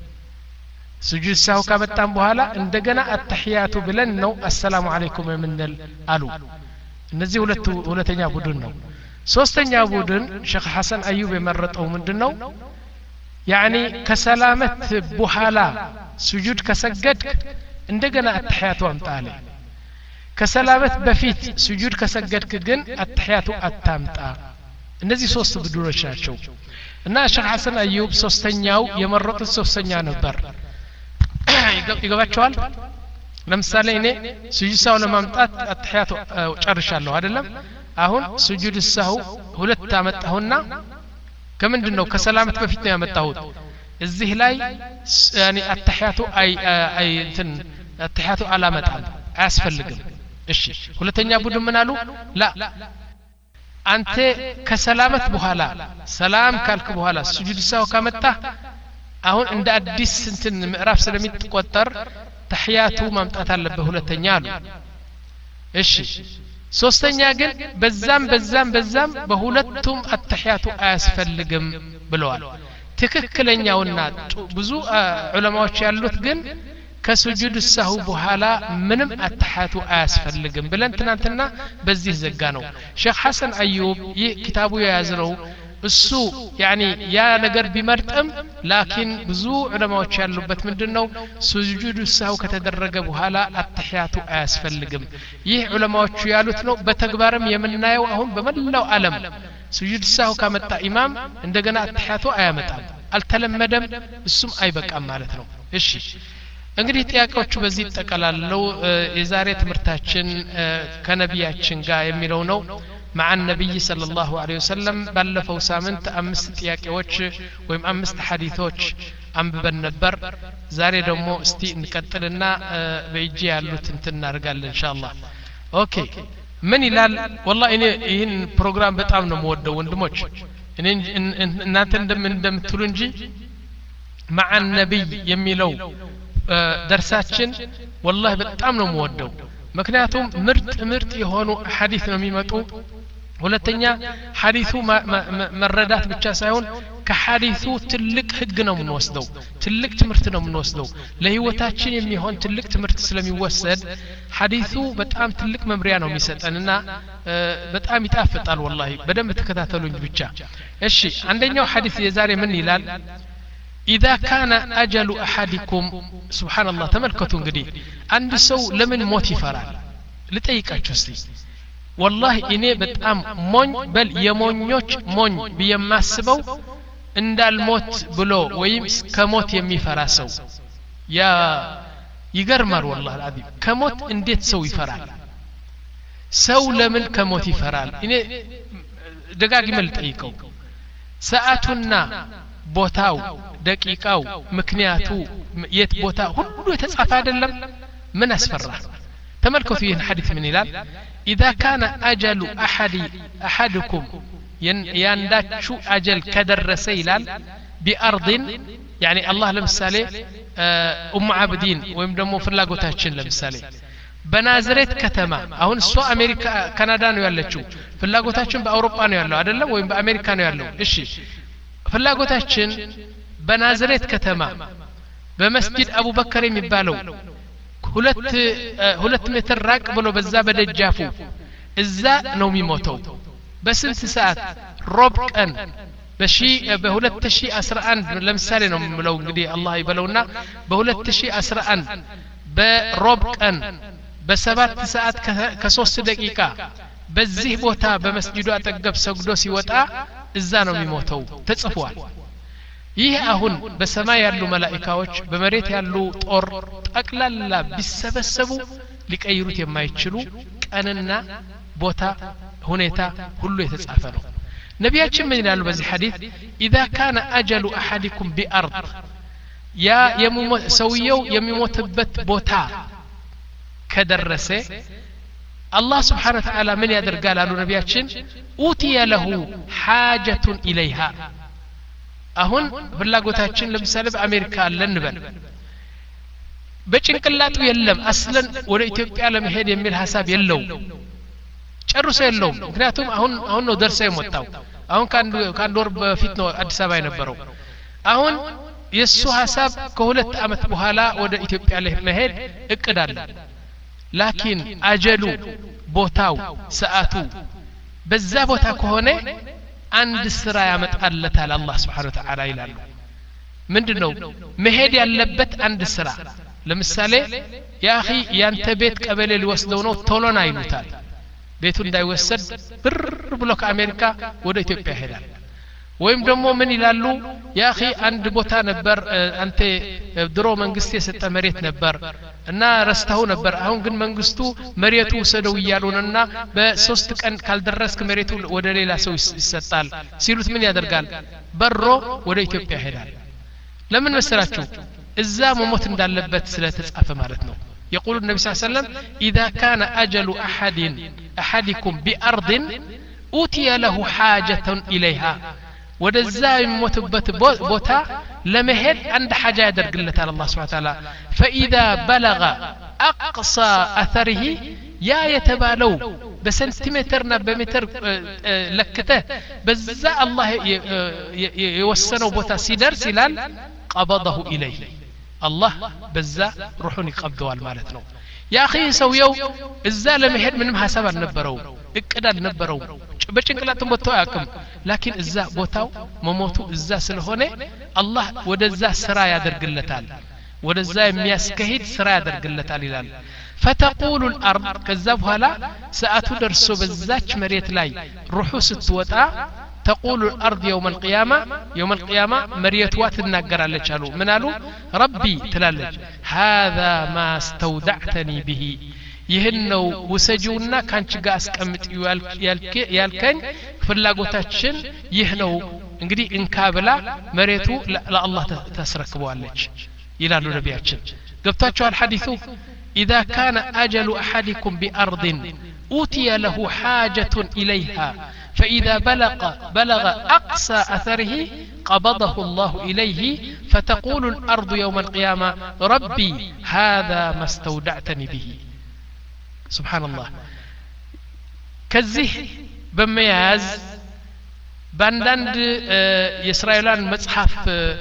ስጁድ ሰህው ካመጣን በኋላ እንደገና አተህያቱ ብለን ነው አሰላሙ አለይኩም የምንል አሉ እነዚህ ሁለቱ ሁለተኛ ቡድን ነው ሶስተኛ ቡድን ሼክ ሐሰን አዩብ የመረጠው ምንድነው ያኒ ከሰላመት በኋላ ስጁድ ከሰገድክ እንደገና አተህያቱ አምጣለ ከሰላመት በፊት ስጁድ ከሰገድክ ግን አተህያቱ አታምጣ እነዚህ ሶስት ቡድኖች ናቸው እና ሼክ ሐሰን አዩብ ሶስተኛው የመረጡት ሶስተኛ ነበር ይገባቸዋል ለምሳሌ እኔ ስጁድ ሰህው ለማምጣት አተህያቱ ጨርሻለሁ አይደለም አሁን ስጁድ ሰህው ሁለት አመጣሁና ከምንድነው ከሰላመት በፊት ነው ያመጣሁት እዚህ ላይ ያኒ አተህያቱ አይ አይ እንትን አተህያቱ አላመጣም አያስፈልግም እሺ ሁለተኛ ቡድን ምን አሉ ላ አንተ ከሰላመት በኋላ ሰላም ካልክ በኋላ ስጁድ ሰህው ካመጣ አሁን እንደ አዲስ እንትን ምዕራፍ ስለሚቆጠር ተህያቱ ማምጣት አለበት ሁለተኛ አሉ እሺ ሶስተኛ ግን በዛም በዛም በዛም በሁለቱም አተህያቱ አያስፈልግም ብለዋል ትክክለኛውና ብዙ ዑለማዎች ያሉት ግን ከስጁድ ሰህው በኋላ ምንም አተህያቱ አያስፈልግም ብለን ትናንትና በዚህ ዘጋ ነው ሼክ ሐሰን አዩብ ይህ ኪታቡ የያዘው እሱ ያኒ ያ ነገር ቢመርጥም ላኪን ብዙ ዑለማዎች ያሉበት ምንድነው ስጁድ ሰህው ከተደረገ በኋላ አተህያቱ አያስፈልግም ይህ ዑለማዎቹ ያሉት ነው በተግባርም የምናየው አሁን በመላው ዓለም ስጁድ ሰህው ካመጣ ኢማም እንደገና አተህያቱ አያመጣም አልተለመደም እሱም አይበቃም ማለት ነው እሺ እንግዲህ ጥያቄዎቹ በዚህ ተቀላለው የዛሬ ትምርታችን ከነቢያችን ጋር የሚለው ነው مع النبي صلى الله عليه وسلم ባለፈው ሳምንት አምስት ጥያቄዎች ወይም አምስት ሐዲሶች አንብበን ነበር ዛሬ ደግሞ እስቲ እንቀጥልና በእጄ ያሉት እንትን እናርጋለን ኢንሻአላህ ኦኬ ምን ይላል والله እኔ ይህን ፕሮግራም በጣም ነው የምወደው ወንድሞች እኔ እናንተ እንደምትሉ እንጂ مع النبي የሚለው ደርሳችን والله በጣም ነው የምወደው ምክንያቱም ምርጥ ምርጥ የሆኑ ሐዲስ ነው የሚመጡ ሁለተኛ ሐዲሱ መረዳት ብቻ ሳይሆን ከሐዲሱ ትልቅ ህግ ነው የምንወስደው ትልቅ ትምህርት ነው የምንወስደው ለህይወታችን የሚሆን ትልቅ ትምህርት ስለሚወሰድ ሐዲሱ በጣም ትልቅ መምሪያ ነው የሚሰጠንና በጣም ይጣፍጣል والله በደንብ ተከታተሉኝ ብቻ እሺ አንደኛው ሐዲስ የዛሬ ምን ይላል إذا كان أجل أحدكم سبحان الله تملكتوا እንግዲህ አንድ ሰው ለምን ሞት ይፈራል ልጠይቃችሁ እስቲ والله እኔ በጣም ሞኝ በል የሞኞች ሞኝ በየማስበው እንዳልሞት ብሎ ወይም ከሞት የሚፈራ ሰው ያ ይገርማል والله العظيم ከሞት እንዴት ሰው ይፈራል ሰው ለምን ከሞት ይፈራል እኔ ደጋግሜ ልጠይቀው ሰዓቱና ቦታው ደቂቃው ምክንያቱ የት ቦታ ሁሉ የተጻፈ አይደለም ምን አስፈራ ተመልከቱ ይህን ሐዲስ ምን ይላል إذا كان أجل أحد أحدكم ينداتشو أجل كدرس ይላል بأرض يعني الله لمثالي أم عابدين ወይም ደግሞ ፍላጎታችን ለምሳሌ በናዝሬት ከተማ አሁን እሷ አሜሪካ ካናዳ ነው ያለችው ፍላጎታችን በአውሮፓ ነው ያለው አይደለም ወይም በአሜሪካ ነው ያለው እሺ ፍላጎታችን በናዝሬት ከተማ በመስጊድ አቡበከር የሚባለው ሁለት ሁለት ሜትር ራቅ ብሎ በዛ በደጃፉ እዛ ነው የሚሞተው በስንት ሰዓት ሮብ ቀን በሺ በ2011 ለምሳሌ ነው የምለው እንግዲህ አላህ ይበለውና በ2011 በሮብ ቀን በሰባት ሰዓት ከ3 ደቂቃ በዚህ ቦታ በመስጊዱ አጠገብ ሰግዶ ሲወጣ እዛ ነው የሚሞተው ተጽፏል ይህ አሁን በሰማይ ያሉ መላእክቶች በመሬት ያሉ ጦር ጠቅላላ ቢሰበሰቡ ሊቀይሩት የማይችሉ ቀንና ቦታ ሁኔታ ሁሉ የተጻፈ ነው ነቢያችን ምን ይላሉ በዚህ ሐዲስ اذا كان اجل احدكم بارض ያ የሞት ሰውየው የሚሞትበት ቦታ ከደረሰ الله سبحانه وتعالى من يدرقال على نبياتشن أوتي له حاجة إليها أهون فلاقوتاتشن لمسالة بأمريكا لنبن بچنقلاطو يلم اصلا ወደ ኢትዮጵያ ለመሄድ የሚል ሐሳብ የለው ጨርሶ የለው ምክንያቱም አሁን አሁን ነው ደርሰ የመጣው አሁን ካንዱ ካንዱ ወር በፊት ነው አዲስ አበባ የነበረው አሁን የሱ ሐሳብ ከሁለት አመት በኋላ ወደ ኢትዮጵያ ለመሄድ እቅድ አለ ላኪን አጀሉ ቦታው ሰዓቱ በዛ ቦታ ከሆነ አንድ ስራ ያመጣለታል አላህ Subhanahu Wa Ta'ala ይላሉ ምንድነው መሄድ ያለበት አንድ ስራ ለምሳሌ ያኺ ያንተ ቤት ቀበሌ ሊወስደው ነው ቶሎና ይሉታል ቤቱ እንዳይወሰድ ብር ብሎ ከአሜሪካ ወደ ኢትዮጵያ ይሄዳል ወይም ደግሞ ምን ይላሉ ያኺ አንድ ቦታ ነበር አንተ ድሮ መንግስት የሰጠ መሬት ነበር እና ረስተው ነበር አሁን ግን መንግስቱ መሬቱ ወሰደው ይያሉንና በሶስት ቀን ካልደረስክ መሬቱ ወደ ሌላ ሰው ይሰጣል ሲሉት ምን ያደርጋል በሮ ወደ ኢትዮጵያ ይሄዳል ለምን መሰላችሁ እዛ መሞት እንዳለበት ስለተጻፈ ማለት ነው يقول النبي صلى الله عليه وسلم إذا كان أجل أحد أحدكم بأرض أوتي له حاجة إليها ወደዛ የሚሞትበት ቦታ ለመሄድ አንድ ሐጃ ያደርግለታል አላህ Subhanahu Wa Ta'ala فإذا بلغ أقصى أثره يا يتبالو بسنتيمترنا بمتر لكته በዛ አላህ የወሰነው ቦታ ሲደርስ ይላል قبضه إليه الله በዛ ሩሑን ይቀበዋል ማለት ነው ያ اخي ሰውየው እዛ ለመሄድ ምንም ሐሳብ አልነበረው እቅድ አልነበረው በጭንቅላቱም ቦታው ያቅም ላኪን እዛ ቦታው መሞቱ እዛ ስለሆነ አላህ ወደዛ ስራ ያደርግለታል ወደዛ የሚያስከሂድ ስራ ያደርግለታል ይላል فتقول الارض ከዛ በኋላ ሰዓቱ ደርሶ በዛች መሬት ላይ ሩሑ ስትወጣ تقول الارض يوم القيامه يوم القيامه مريتوا تناغرالچ አሉ ምን አሉ ربي ትላለች هذا ما استودعتني به ይህን ነው ውሰጂውና ካንቺ ጋር አስቀምጪው ያልከኝ ፍላጎታችን ይህ ነው እንግዲህ እንካ ብላ መሬቱ ለአላህ ተስረክበዋለች ይላሉ ነቢያችን ገብታችኋል ሐዲሱ إذا كان أجل أحدكم بأرض أوتي له حاجة إليها فإذا بلغ بلغ أقصى أثره قبضه الله إليه فتقول الأرض يوم القيامة ربي هذا ما استودعتني به سبحان الله كزيه بمياز بانداند يسرائيلان مصحف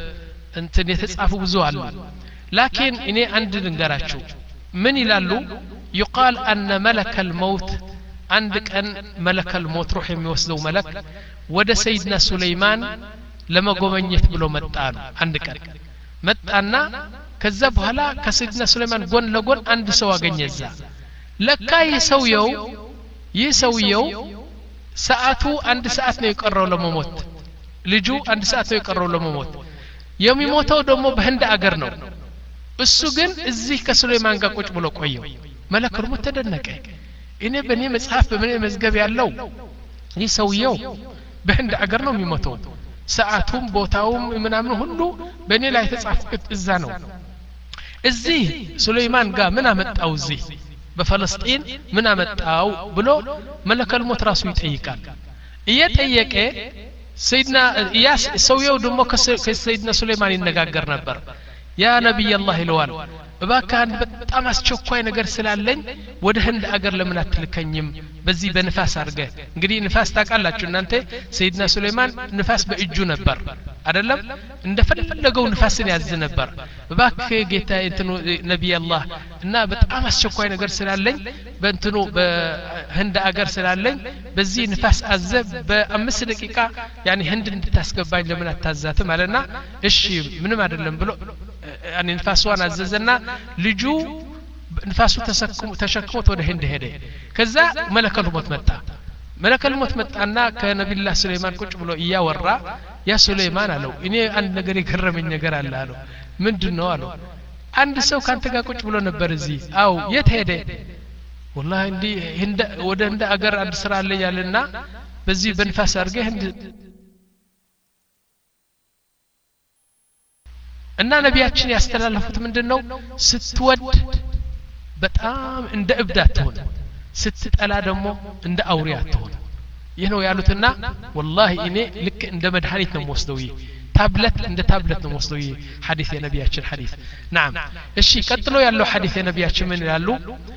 انتن يتጻፉ ብዙ አሉ لكن እኔ አንድ ልንገራችሁ من ይላሉ يقال أن ملك الموت عند كان ملك الموت روح የሚወስደው ملك ወደ سيدنا سليمان ለመጎበኘት ብሎ መጣ ነው አንድ ቀን መጣና ከዛ በኋላ ከሰይድና ሱለይማን ጎን ለጎን አንድ ሰው አገኘዛ ለካ ይሰውየው ይሰውየው ሰዓቱ አንድ ሰዓት ነው የቀረው ለመሞት ልጁ አንድ ሰዓት ነው የቀረው ለመሞት የሚሞተው ደግሞ በህንድ አገር ነው እሱ ግን እዚህ ከሱለይማን ጋር ቁጭ ብሎ ቆየው መለኩ ሩም ተደነቀ እኔ በኔ መጽሐፍ በኔ መዝገብ ያለው ይሰውየው በህንድ አገር ነው የሚሞተው ሰዓቱም ቦታውም ምናምን ሁሉ በኔ ላይ ተጻፈበት እዛ ነው እዚህ ሱለይማን ጋር ምን አመጣው እዚህ በፍልስጤን ምን አመጣው ብሎ መለከል ሞት ራሱ ይጠይቃል እየጠየቀ ሰይድና ኢያስ ሰውየው ደግሞ ከሰይድና ሱለይማን ይነጋገር ነበር ያ ነብይ አላህ ይለዋል እባክህ አንድ በጣም አስቸኳይ ነገር ስላለኝ ወደ ህንድ አገር ለምን አትልከኝም በዚህ በንፋስ አርገ እንግዲህ ንፋስ ታውቃላችሁ እናንተ ሰይድና ሱለይማን ንፋስ በእጁ ነበር አይደለም እንደፈለገው ንፋስን ያዝ ነበር እባክህ ጌታ እንትኑ ነብይ አላህ እና በጣም አስቸኳይ ነገር ስላለኝ በእንትኑ በህንድ አገር ስላለኝ በዚህ ንፋስ አዘብ በአምስት ደቂቃ ያኒ ህንድ እንድታስገባኝ ለምን አታዛትም አለና እሺ ምንም አይደለም ብሎ يعني ንፋስዋን አዘዘና ልጁ ንፋሱ ተሰክሞ ተሸክሞት ወደ ህንድ ሄደ ከዛ መለከል ሞት መጣ መለከል ሞት መጣና ከነብዩላህ ሱለይማን ቁጭ ብሎ እያወራ ያ ሱለይማን አለው እኔ አንድ ነገር የገረመኝ ነገር አለ አለው ምንድነው አለው አንድ ሰው ካንተ ጋር ቁጭ ብሎ ነበር እዚህ አው የት ሄደ والله እንዲ ህንድ ወደ ህንድ አገር አንድ ስራ አለ ያለና በዚህ በንፋስ አርገ ህንድ እና ነቢያችን ያስተላለፉት ምንድነው ስትወድ በጣም እንደ እብድ አትሆን ስትጠላ ደግሞ እንደ አውሬ አትሆን ይህ ነው ያሉትና والله እኔ ልክ እንደ መድኃኒት ነው ወስደው ይሄ ታብለት እንደ ታብለት ነው ወስደው ይሄ ሐዲስ የነቢያችን ሐዲስ نعم እሺ ቀጥሎ ያለው ሐዲስ የነቢያችን ምን ይላሉ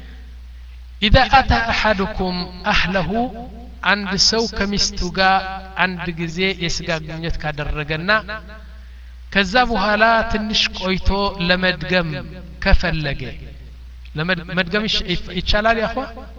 اذا اتى احدكم اهله አንድ ሰው ከሚስቱ ጋር አንድ ጊዜ የስጋ ግንኙነት ካደረገና ከዛ በኋላ ትንሽ ቆይቶ ለመድገም ከፈለገ ለመድገም ይቻላል ያኳ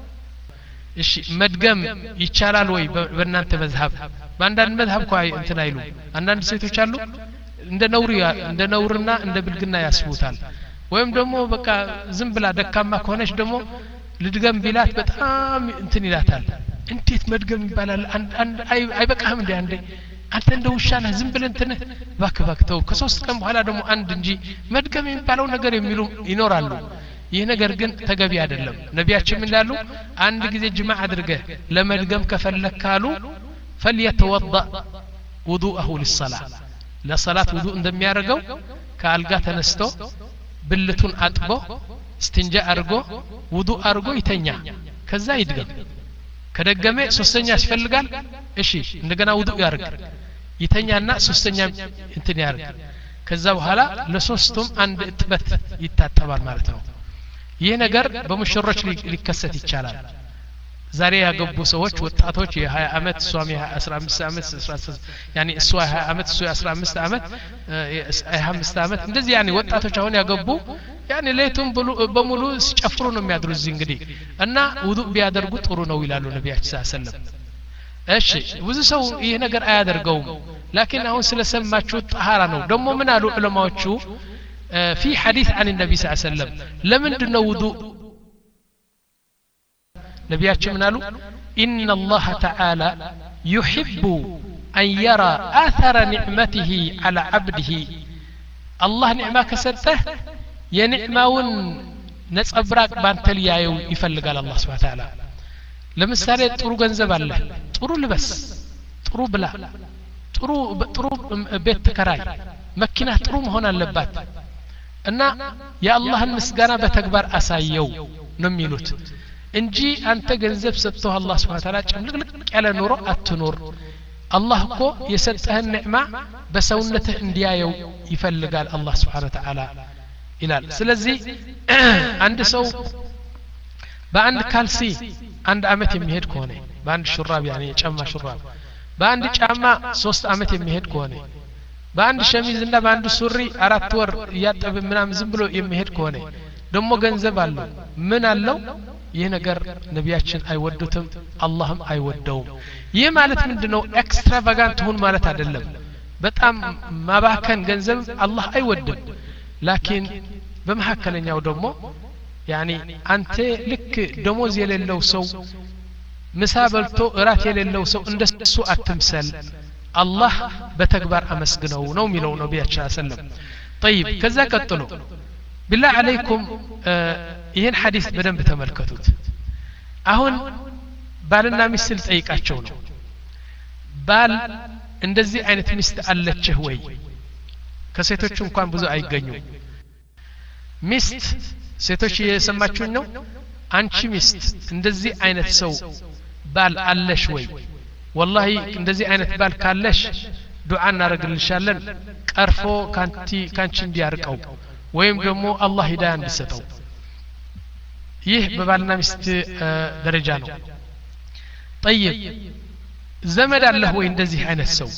እሺ መድገም ይቻላል ወይ በእናንተ መዝሐብ በአንዳንድ መዝሐብ ቆይ እንትን አይሉ አንዳንድ ሴቶች አሉ እንደ ነውር እንደ ነውርና እንደ ብልግና ያስቡታል ወይም ደግሞ በቃ ዝም ብላ ደካማ ከሆነች ደግሞ ልድገም ቢላት በጣም እንትን ይላታል እንዴት መድገም ይባላል አንድ አይበቃህም እንደ አንዴ አንተ እንደው ሻና ዝም ብለን እንትን ባክባክተው ከሶስት ቀን በኋላ ደግሞ አንድ እንጂ መድገም የሚባለው ነገር የሚሉ ይኖራሉ ይህ ነገር ግን ተገቢ አይደለም ነቢያችን ምን ይላሉ አንድ ጊዜ ጅማዕ አድርገ ለመድገም ከፈለካሉ فليتوضا وضوءه للصلاه ለሰላት ውዱእ እንደሚያደርገው ከአልጋ ተነስቶ ብልቱን አጥቦ استنجا አርጎ ውዱእ አርጎ ይተኛ ከዛ ይድገም ከደገመ ሶስተኛ ያስፈልጋል እሺ እንደገና ውዱእ ያርግ ይተኛና ሶስተኛ እንትን ያርግ ከዛ በኋላ ለሶስቱም አንድ እጥበት ይታጠባል ማለት ነው ይህ ነገር በሙሽሮች ሊከሰት ይቻላል ዛሬ ያገቡ ሰዎች ወጣቶች የ20 አመት ሷሚ አስራ አምስት አመት ያኒ እሷ ሃያ አመት እሷ አስራ አምስት አመት ሃያ አምስት አመት እንደዚህ ያኒ ወጣቶች አሁን ያገቡ ያኒ ለይቱም በሙሉ ሲጨፍሩ ነው የሚያድሩ እዚህ እንግዲህ እና ውዱእ ቢያደርጉ ጥሩ ነው ይላሉ ነብያችን ሰለላሁ ዐለይሂ ወሰለም እሺ ብዙ ሰው ይሄ ነገር አያደርገውም لكن አሁን ስለሰማችሁ ጣሃራ ነው ደግሞ ምን አሉ ዑለማዎቹ في حديث عن النبي صلى الله عليه وسلم لمن دنو وضوء نبياتنا من قالوا إن الله تعالى يحب أن يرى آثر نعمته على عبده الله نعمة كسرته يا نعمة ነጸብራቅ ባንተ ሊያየው ይፈልጋል አላህ Subhanahu Wa Ta'ala ለምሳሌ ጥሩ ገንዘብ አለ ጥሩ ልበስ ጥሩ ብላ ጥሩ ጥሩ ቤት ተከራይ መኪና ጥሩ መሆን አለባት እና የአላህን ምስጋና በተግባር አሳየው ነው የሚሉት እንጂ አንተ ገንዘብ ሰጥተው አላህ Subhanahu Wa Ta'ala ጨምልቅልቅ ያለ ኑሮ አትኖር አላህ እኮ የሰጠህን ኒዕማ በሰውነትህ እንዲያየው ይፈልጋል አላህ Subhanahu Wa Ta'ala ይላል ስለዚህ አንድ ሰው በአንድ ካልሲ አንድ አመት የሚሄድ ከሆነ በአንድ ሹራብ ያኔ ጫማ ሹራብ በአንድ ጫማ ሶስት አመት የሚሄድ ከሆነ በአንድ ሸሚዝ እና በአንድ ሱሪ አራት ወር ያጠብ ምናምን ዝም ብሎ የሚሄድ ከሆነ ደሞ ገንዘብ አለው ምን አለው ይህ ነገር ነቢያችን አይወዱትም አላህም አይወደውም ይህ ማለት ምንድነው ኤክስትራቫጋንት ሁን ማለት አይደለም በጣም ማባከን ገንዘብ አላህ አይወድም ላኪን በመሐከለኛው ደሞ ያኒ አንተ ልክ ደሞዝ የሌለው ሰው ምሳ በልቶ እራት የሌለው ሰው እንደሱ አትምሰል አላህ በተግባር አመስግነው ነው የሚለው ነብያችን ሰለላሁ طيب ከዛ ቀጥሎ بالله عليكم ይሄን ሐዲስ በደንብ ተመልከቱት አሁን ባልና ሚስት ጠይቃቸው ነው ባል እንደዚህ አይነት ሚስት አለችህ ወይ ከሴቶች እንኳን ብዙ አይገኙም ሚስት ሴቶች የሰማችሁኝ ነው አንቺ ሚስት እንደዚህ አይነት ሰው ባል አለሽ ወይ والله እንደዚህ አይነት ባል ካለሽ ዱዓ እናረግልሻለን ቀርፎ ካንቲ ካንቺ እንዲያርቀው ወይም ደግሞ አላህ ሂዳያ እንዲሰጠው ይህ በባልና ሚስት ደረጃ ነው طيب ዘመድ አለህ ወይ እንደዚህ አይነት ሰው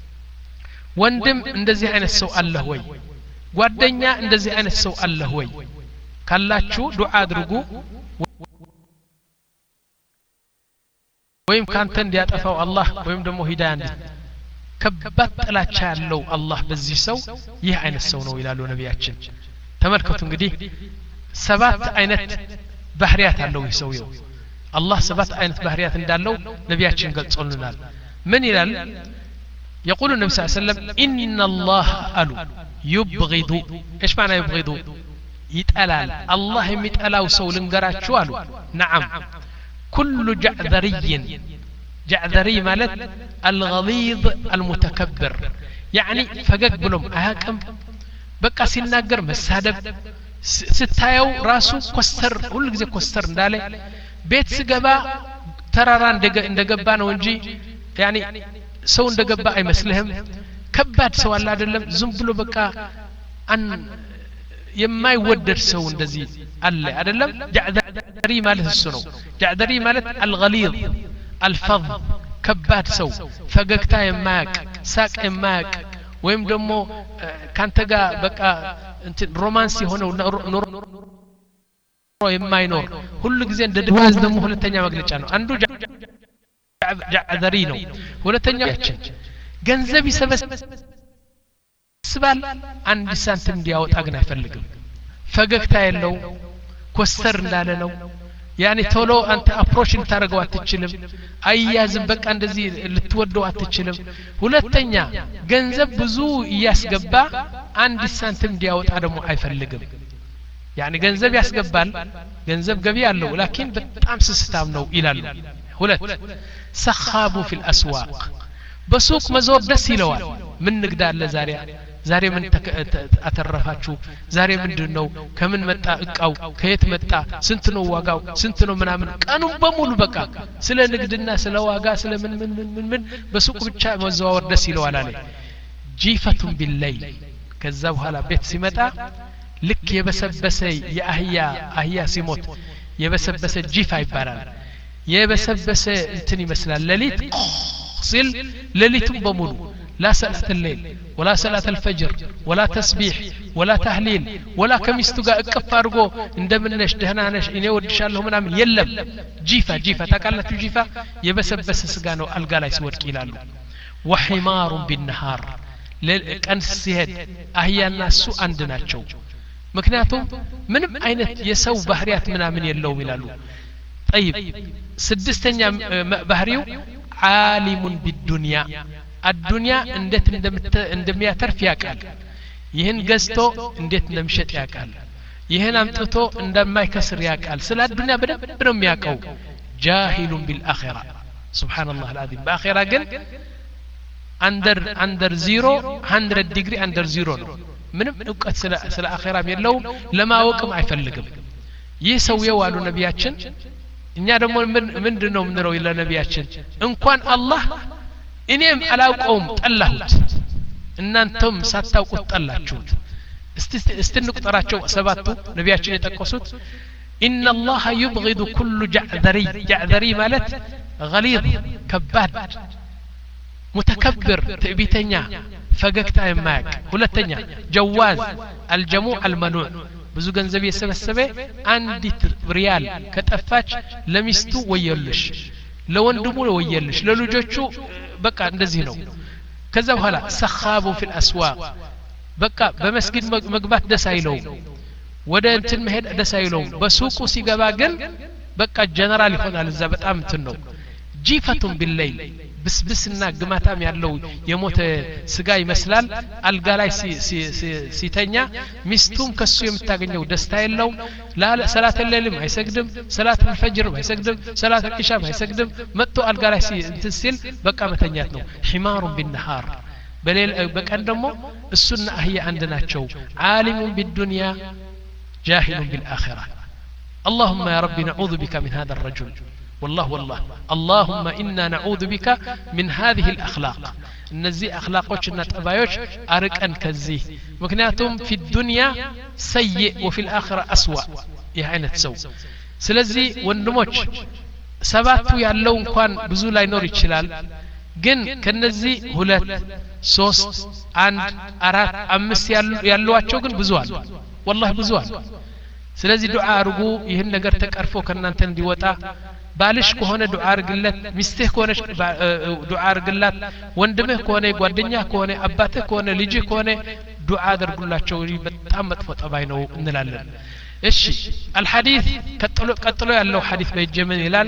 ወንድም እንደዚህ አይነት ሰው አለህ ወይ ጓደኛ እንደዚህ አይነት ሰው አለህ ወይ ካላችሁ ዱዓ አድርጉ ወይም ካንተ እንዲያጠፋው አላህ ወይም ደግሞ ሂዳያ እንዲ ከባድ ጥላቻ ያለው አላህ በዚህ ሰው ይህ አይነት ሰው ነው ይላሉ ነቢያችን ተመልከቱ እንግዲህ ሰባት አይነት ባህሪያት አለው ይህ ሰውየው አላህ ሰባት አይነት ባህሪያት እንዳለው ነቢያችን ገልጾልናል ምን ይላል يقول النبي صلى الله عليه وسلم إن الله ألو يبغض إيش معنى يبغض يتألال الله يتألاو سو لنقرات شو ألو نعم كل جعذري جعذري مالت الغليظ المتكبر يعني فقق بلوم أهاكم بقى سيناقر مسادب ستايو راسو كوستر كل جزء كوستر ندالي بيت سقبا تراران اندقبا نونجي يعني سو اندقبا اي مسلهم كباد سو الله عدلم زنبلو بقى ان يما يودر سو اندزي الله عدلم جعذري مالت السنو جعذري مالت الغليظ الفظ كباد سو فققتا يماك ساق يماك ويم دمو كانت قا بقى انت رومانسي هنا نور የማይኖር ሁሉ ጊዜ እንደ ድባዝ ደሞ ሁለተኛ መግለጫ ነው አንዱ ጃዕዘሪ ነው ሁለተኛው ያችን ገንዘብ ይሰበስባል አንድ ሳንቲም እንዲያወጣ ግን አይፈልግም ፈገግታ የለው ኮስተር እንዳለ ነው ያኔ ቶሎ አንተ አፕሮች ልታረገው አትችልም አያዝም በቃ እንደዚህ ልትወደው አትችልም ሁለተኛ ገንዘብ ብዙ እያስገባ አንድ ሳንቲም እንዲያወጣ ደግሞ አይፈልግም يعني ገንዘብ ያስገባል ገንዘብ ገቢ ያለው لكن በጣም ስስታም ነው ይላሉ ሁለት ሰኻቡ في الاسواق በሱቅ መዞር ደስ ይለዋል ምን ንግዳለ ዛሬ ዛሬ ምን አተረፋችሁ ዛሬ ምንድነው ከምን መጣ እቃው ከየት መጣ ስንት ነው ዋጋው ስንት ነው ምናምን ቀኑን በሙሉ በቃ ስለ ንግድና ስለ ዋጋ ስለ ምን ምን ምን ምን በሱቅ ብቻ መዘዋወር ደስ ይለዋል አለ ጂፈቱን ቢለይል ከዛ በኋላ ቤት ሲመጣ ልክ የበሰበሰ የአህያ አህያ ሲሞት የበሰበሰ ጂፋ ይባላል የበሰበሰ እንትን ይመስላል ለሊት ሲል ለሊቱን በሙሉ لا صلاة الليل ولا صلاة الفجر ولا تسبيح ولا تهليل ولا كمستو قا اقف ارغو اندمنش دهنانش اني ودشالله منام يلم جيفا جيفا تاقالتو جيفا يبسبس سغا نو الغا لاي سودق يلالو وحمار بالنهار ቀን ሲሄድ አህያና እሱ አንድ ናቸው ምክንያቱም ምንም አይነት የሰው ባህሪያት ምናምን የለውም ይላሉ طيب ስድስተኛ ባህሪው ዓሊሙ ቢዱንያ الدنيا እንዴት እንደሚያተርፍ ያውቃል ይህን ገዝቶ እንዴት እንደሚሸጥ ያውቃል ይሄን አምጥቶ እንደማይከስር ያቃል ስለ ዱንያ በደንብ ነው የሚያቀው ጃሂሉን ቢልአኺራ ሱብሃንአላህ አልዓዚም በአኺራ ግን አንደር አንደር ዜሮ መቶ ዲግሪ አንደር ዜሮ ነው ምንም እውቀት ስለ ስለ አኺራም የለውም ለማወቅም አይፈልግም ይህ ሰውየው አሉ ነቢያችን እኛ ደግሞ ምን ምንድነው ምንለው ለነቢያችን እንኳን አላህ እኔም አላውቀውም ጠላሁት እናንተም ሳታውቁት ጠላችሁት እስቲ እስቲ እንቁጠራቸው ሰባቱ ነቢያችን የጠቀሱት إن الله يبغض كل جعذري جعذري مالت غليظ كباد متكبر تأبيتنيا فقكتا يماك هلتنيا جواز الجموع المنوع ብዙ ገንዘብ የሰበሰበ አንዲት ሪያል ከጠፋች ለሚስቱ ወየልሽ ለወንድሙ ወየልሽ ለልጆቹ በቃ እንደዚህ ነው ከዛ በኋላ ሰኻቡ في الاسواق በቃ በመስጊድ መግባት ደስ አይለው ወደ እንትን መሄድ ደስ አይለው በሱቁ ሲገባ ግን በቃ ጀነራል ይሆናል እዛ በጣም እንትን ነው ጂፈቱን ቢለይል ብስብስና ግማታም ያለው የሞተ ስጋ ይመስላል አልጋ ላይ ሲተኛ ሚስቱም ከሱ የምታገኘው ደስታ የለው ሰላት ለሊም አይሰግድም ሰላት الفجر አይሰግድም ሰላት العشاء አይሰግድም መጥቶ አልጋ ላይ ሲል በቃ መተኛት ነው ሒማሩ بالنهار በሌል በቀን ደግሞ እሱና አህያ አንድ ናቸው ዓሊሙ بالدنيا جاهل بالآخرة اللهم يا ربي نعوذ بك من هذا الرجل والله والله اللهم إنا نعوذ بك من هذه الأخلاق النزي أخلاقوش النتبايوش أركن كزي مكناتهم في الدنيا سيء وفي الآخرة أسوأ يعني تسو سلزي ونموش سباتو يالون كان بزو لا ينور يتشلال جن كنزي هلت ሶስት አንድ አራት አምስት ያሉዋቸው ግን ብዙዋል والله ብዙዋል ስለዚህ ዱዓ አርጉ ይሄን ነገር ተቀርፎ ከናንተ እንዲወጣ ባልሽ ከሆነ ዱዓ አርግለት ሚስትህ ከሆነች ዱዓ አርግላት ወንድምህ ከሆነ ጓደኛህ ከሆነ አባትህ ከሆነ ልጅህ ከሆነ ዱዓ አድርጉላቸው በጣም መጥፎ ጠባይ ነው እንላለን እሺ الحديث ቀጥሎ ቀጥሎ ያለው ሐዲስ በጀመን ይላል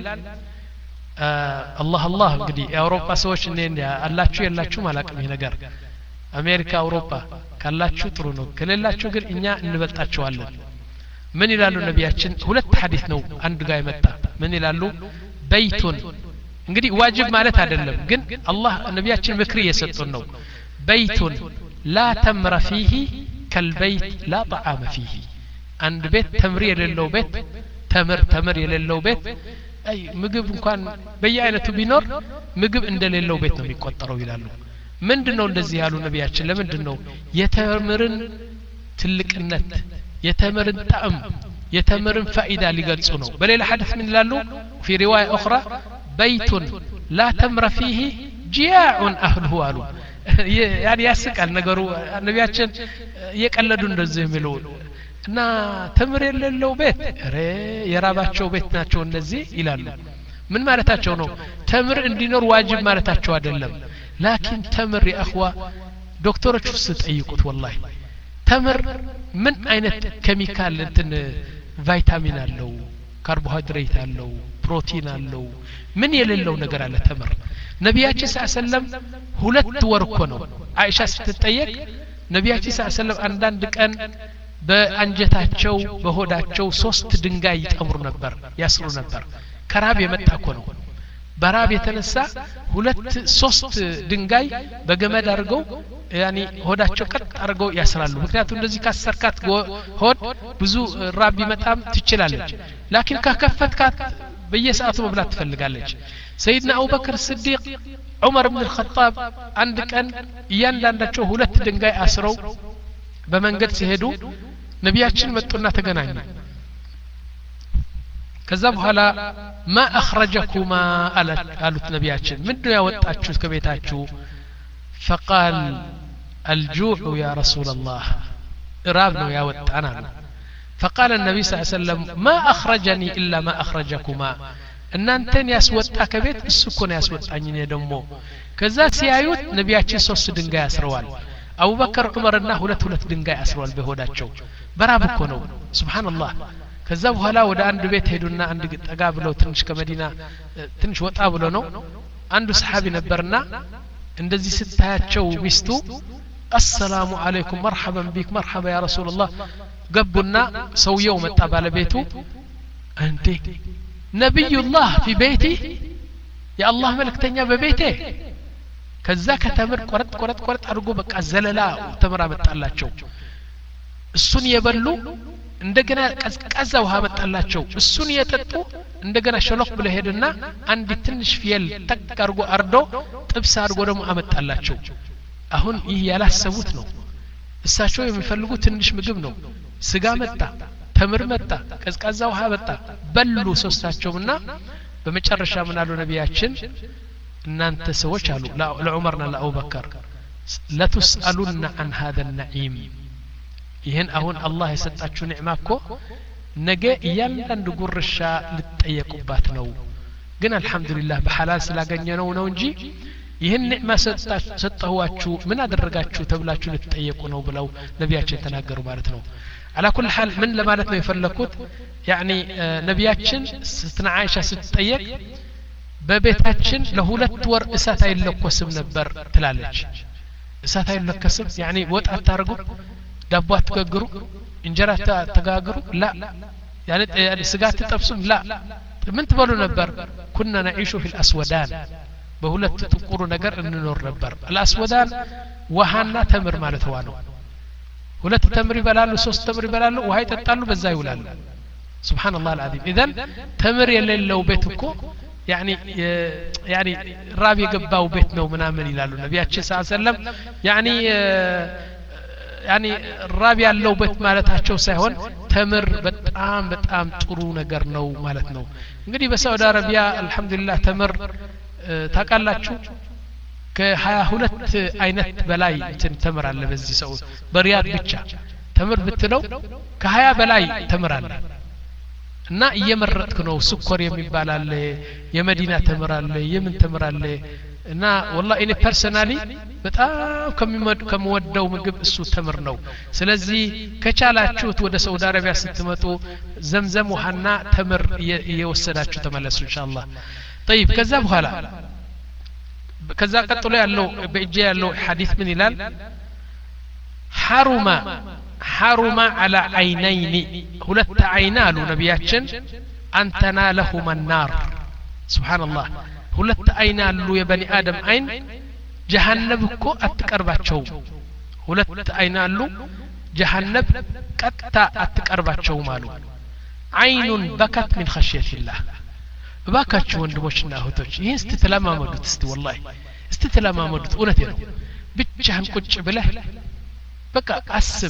አላህ አላህ እንግዲህ የአውሮፓ ሰዎች እንዴ አላችሁ የላችሁ ማላቀም ይሄ ነገር አሜሪካ አውሮፓ ካላችሁ ጥሩ ነው ከሌላችሁ ግን እኛ እንበልጣቸዋለን ምን ይላሉ ነቢያችን ሁለት ሐዲስ ነው አንድ ጋር ይመጣ ምን ይላሉ በይቱን እንግዲህ ዋጅብ ማለት አይደለም ግን አላህ ነቢያችን ምክር እየሰጡን ነው በይቱን لا تمر فيه كالبيت لا طعام فيه አንድ ቤት ተምር የሌለው ቤት ተምር ተምር የሌለው ቤት አይ ምግብ እንኳን በየአይነቱ ቢኖር ምግብ እንደሌለው ቤት ነው የሚቆጠረው ይላሉ ምንድነው እንደዚህ ያሉ ነቢያችን ለምንድነው የተምርን ትልቅነት የተምርን ጣዕም የተምርን ፋኢዳ ሊገልጹ ነው በሌላ ሐዲስ ምን ይላሉ في روايه اخرى بيت لا تمر فيه جياع اهله አሉ يعني ያስቃል ነገሩ ነቢያችን የቀለዱ እንደዚህ የሚሉ እና ተምር የሌለው ቤት ረ የራባቸው ቤት ናቸው እነዚህ ይላሉ ምን ማለታቸው ነው ተምር እንዲኖር ዋጅብ ማለታቸው አይደለም ላኪን ተምር ያخዋ ዶክተሮች ሲጠይቁት والله ተምር ምን አይነት ኬሚካል እንትን ቫይታሚን አለው ካርቦሃይድሬት አለው ፕሮቲን አለው ምን የሌለው ነገር አለ ተምር ነቢያችን ሰለላሁ ሁለት ወር እኮ ነው አይሻ ስትጠየቅ ነቢያችን ሰለላሁ አንዳንድ ቀን በአንጀታቸው በሆዳቸው ሶስት ድንጋይ ይጠምሩ ነበር ያስሩ ነበር ከራብ የመጣ እኮ ነው በራብ የተነሳ ሁለት ሶስት ድንጋይ በገመድ አድርገው ያኒ ሆዳቸው ቀጥ አድርገው ያስራሉ ምክንያቱም እንደዚህ ካሰርካት ሆድ ብዙ ራብ ይመጣም ትችላለች ላኪን ከከፈትካት በየሰዓቱ መብላት ትፈልጋለች ሰይድና አቡበክር ሲዲቅ ዑመር ኢብኑ الخطاب አንድ ቀን እያንዳንዳቸው ሁለት ድንጋይ አስረው በመንገድ ሲሄዱ ነቢያችን መጡና ተገናኙ ከዛ በኋላ ما اخرجكما አሉት ነቢያችን ምንድነው ያወጣችሁት ከቤታችሁ فقال الجوع يا رسول الله راب ነው ያወጣና فقال النبي صلى الله عليه وسلم ما اخرجني الا ما اخرجكما እናንተን ያስወጣ ከቤት እሱ እኮ ነው ያስወጣኝ እኔ ደግሞ ከዛ ሲያዩት ነቢያችን ሶስት ድንጋይ አስረዋል አቡበከር ዑመርና ሁለት ሁለት ድንጋይ አስረዋል በሆዳቸው በራብ እኮ ነው ሱብሃንአላህ ከዛ በኋላ ወደ አንድ ቤት ሄዱና አንድ ጠጋ ብለው ትንሽ ከመዲና ትንሽ ወጣ ብሎ ነው አንዱ ሰሃቢ ነበርና እንደዚህ ስታያቸው ሚስቱ السلام عليكم مرحبا بك مرحبا يا رسول الله قبنا سويوا متى بالبيتو انت نبي الله في بيتي يا الله ملكتኛ በቤቴ ከዛ ከተምር ቆረጥ ቆረጥ ቆረጥ አድርጎ በቃ ዘለላ ተምራ መጣላቸው እሱን የበሉ እንደገና ቀዝቃዛ ውሃ መጣላቸው እሱን የጠጡ እንደገና ሸሎክ ብለ ሄድና አንድ ትንሽ ፍየል ተቅ አድርጎ አርዶ ጥብስ አድርጎ ደግሞ አመጣላቸው አሁን ይህ ያላሰቡት ነው እሳቸው የሚፈልጉት ትንሽ ምግብ ነው ስጋ መጣ ተምር መጣ ቀዝቃዛ ውሃ መጣ በሉ ሶስታቸውና በመጨረሻ ምን አሉ ነቢያችን እናንተ ሰዎች አሉ ለዑመርና ለአቡበከር ለተስአሉና عن هذا النعيم ይሄን አሁን አላህ የሰጣችሁ ኒዕማ እኮ ነገ እያንዳንዱ ጉርሻ ልትጠየቁባት ነው ግን አልহামዱሊላህ በሐላል ስላገኘነው ነው እንጂ ይሄን ኒዕማ ሰጣችሁ ምን አደረጋችሁ ተብላችሁ ልትጠየቁ ነው ብለው ነቢያችን ተናገሩ ማለት ነው على كل حال من ለማለት ነው የፈለኩት يعني ነቢያችን ስትና አይሻ ስትጠየቅ በቤታችን ለሁለት ወር እሳት አይለኮስም ነበር ትላለች እሳት አይለኮስም يعني ወጥ አታርጉ ዳቦ አትጋግሩ እንጀራ አትጋግሩ لا يعني ስጋ አትጠብሱም لا ምን ትበሉ ነበር كنا نعيش في الاسودان በሁለት ጥቁሩ ነገር እንኖር ነበር الاسودان ውሃና ተምር ማለት ነው ሁለት ተምር ይበላሉ ሶስት ተምር ይበላሉ ውሃ ይጠጣሉ በዛ ይውላሉ سبحان الله العظيم اذا تمر የሌለው ቤት እኮ يعني يعني راب يقباو بيت ነው ምናምን ይላሉ ነቢያችን ሰለላሁ ዐለይሂ ወሰለም يعني يعني راب ያለው ቤት ማለታቸው ሳይሆን ተምር በጣም በጣም ጥሩ ነገር ነው ማለት ነው እንግዲህ በሳውዲ አረቢያ አልহামዱሊላህ ተምር ታቃላችሁ ከሀያ ሁለት አይነት በላይ እንትን ተምር አለ በዚህ ሰው በሪያድ ብቻ ተምር ብትለው ከሀያ በላይ ተምር አለ እና እየመረጥክ ነው ስኳር የሚባል አለ የመዲና ተምር አለ የምን ተምር አለ እና والله እኔ ፐርሰናሊ በጣም ከመወደው ምግብ እሱ ተምር ነው ስለዚህ ከቻላችሁት ወደ ሳውዲ አረቢያ ስትመጡ ዘምዘም ውሃና ተምር እየወሰዳችሁ ተመለሱ ኢንሻአላህ طيب ከዛ በኋላ ከዛ ቀጥሎ ያለው በእጄ ያለው ሐዲስ ምን ይላል حرم حرم على عينين ሁለት አይና አሉ ነቢያችን አንተና ለሁማ النار سبحان الله ሁለት አይና አሉ የበኒ አደም አይን ጀሃነም እኮ አትቀርባቸው ሁለት አይና አሉ ጀሃነም ቀጥታ አትቀርባቸው ማሉ عين بكت من خشية الله እባካችሁ ወንድሞችና እህቶች ይሄን ስትተለማመዱት እስቲ والله ስትተለማመዱት እውነቴ ነው ብቻህን ቁጭ ብለህ በቃ አስብ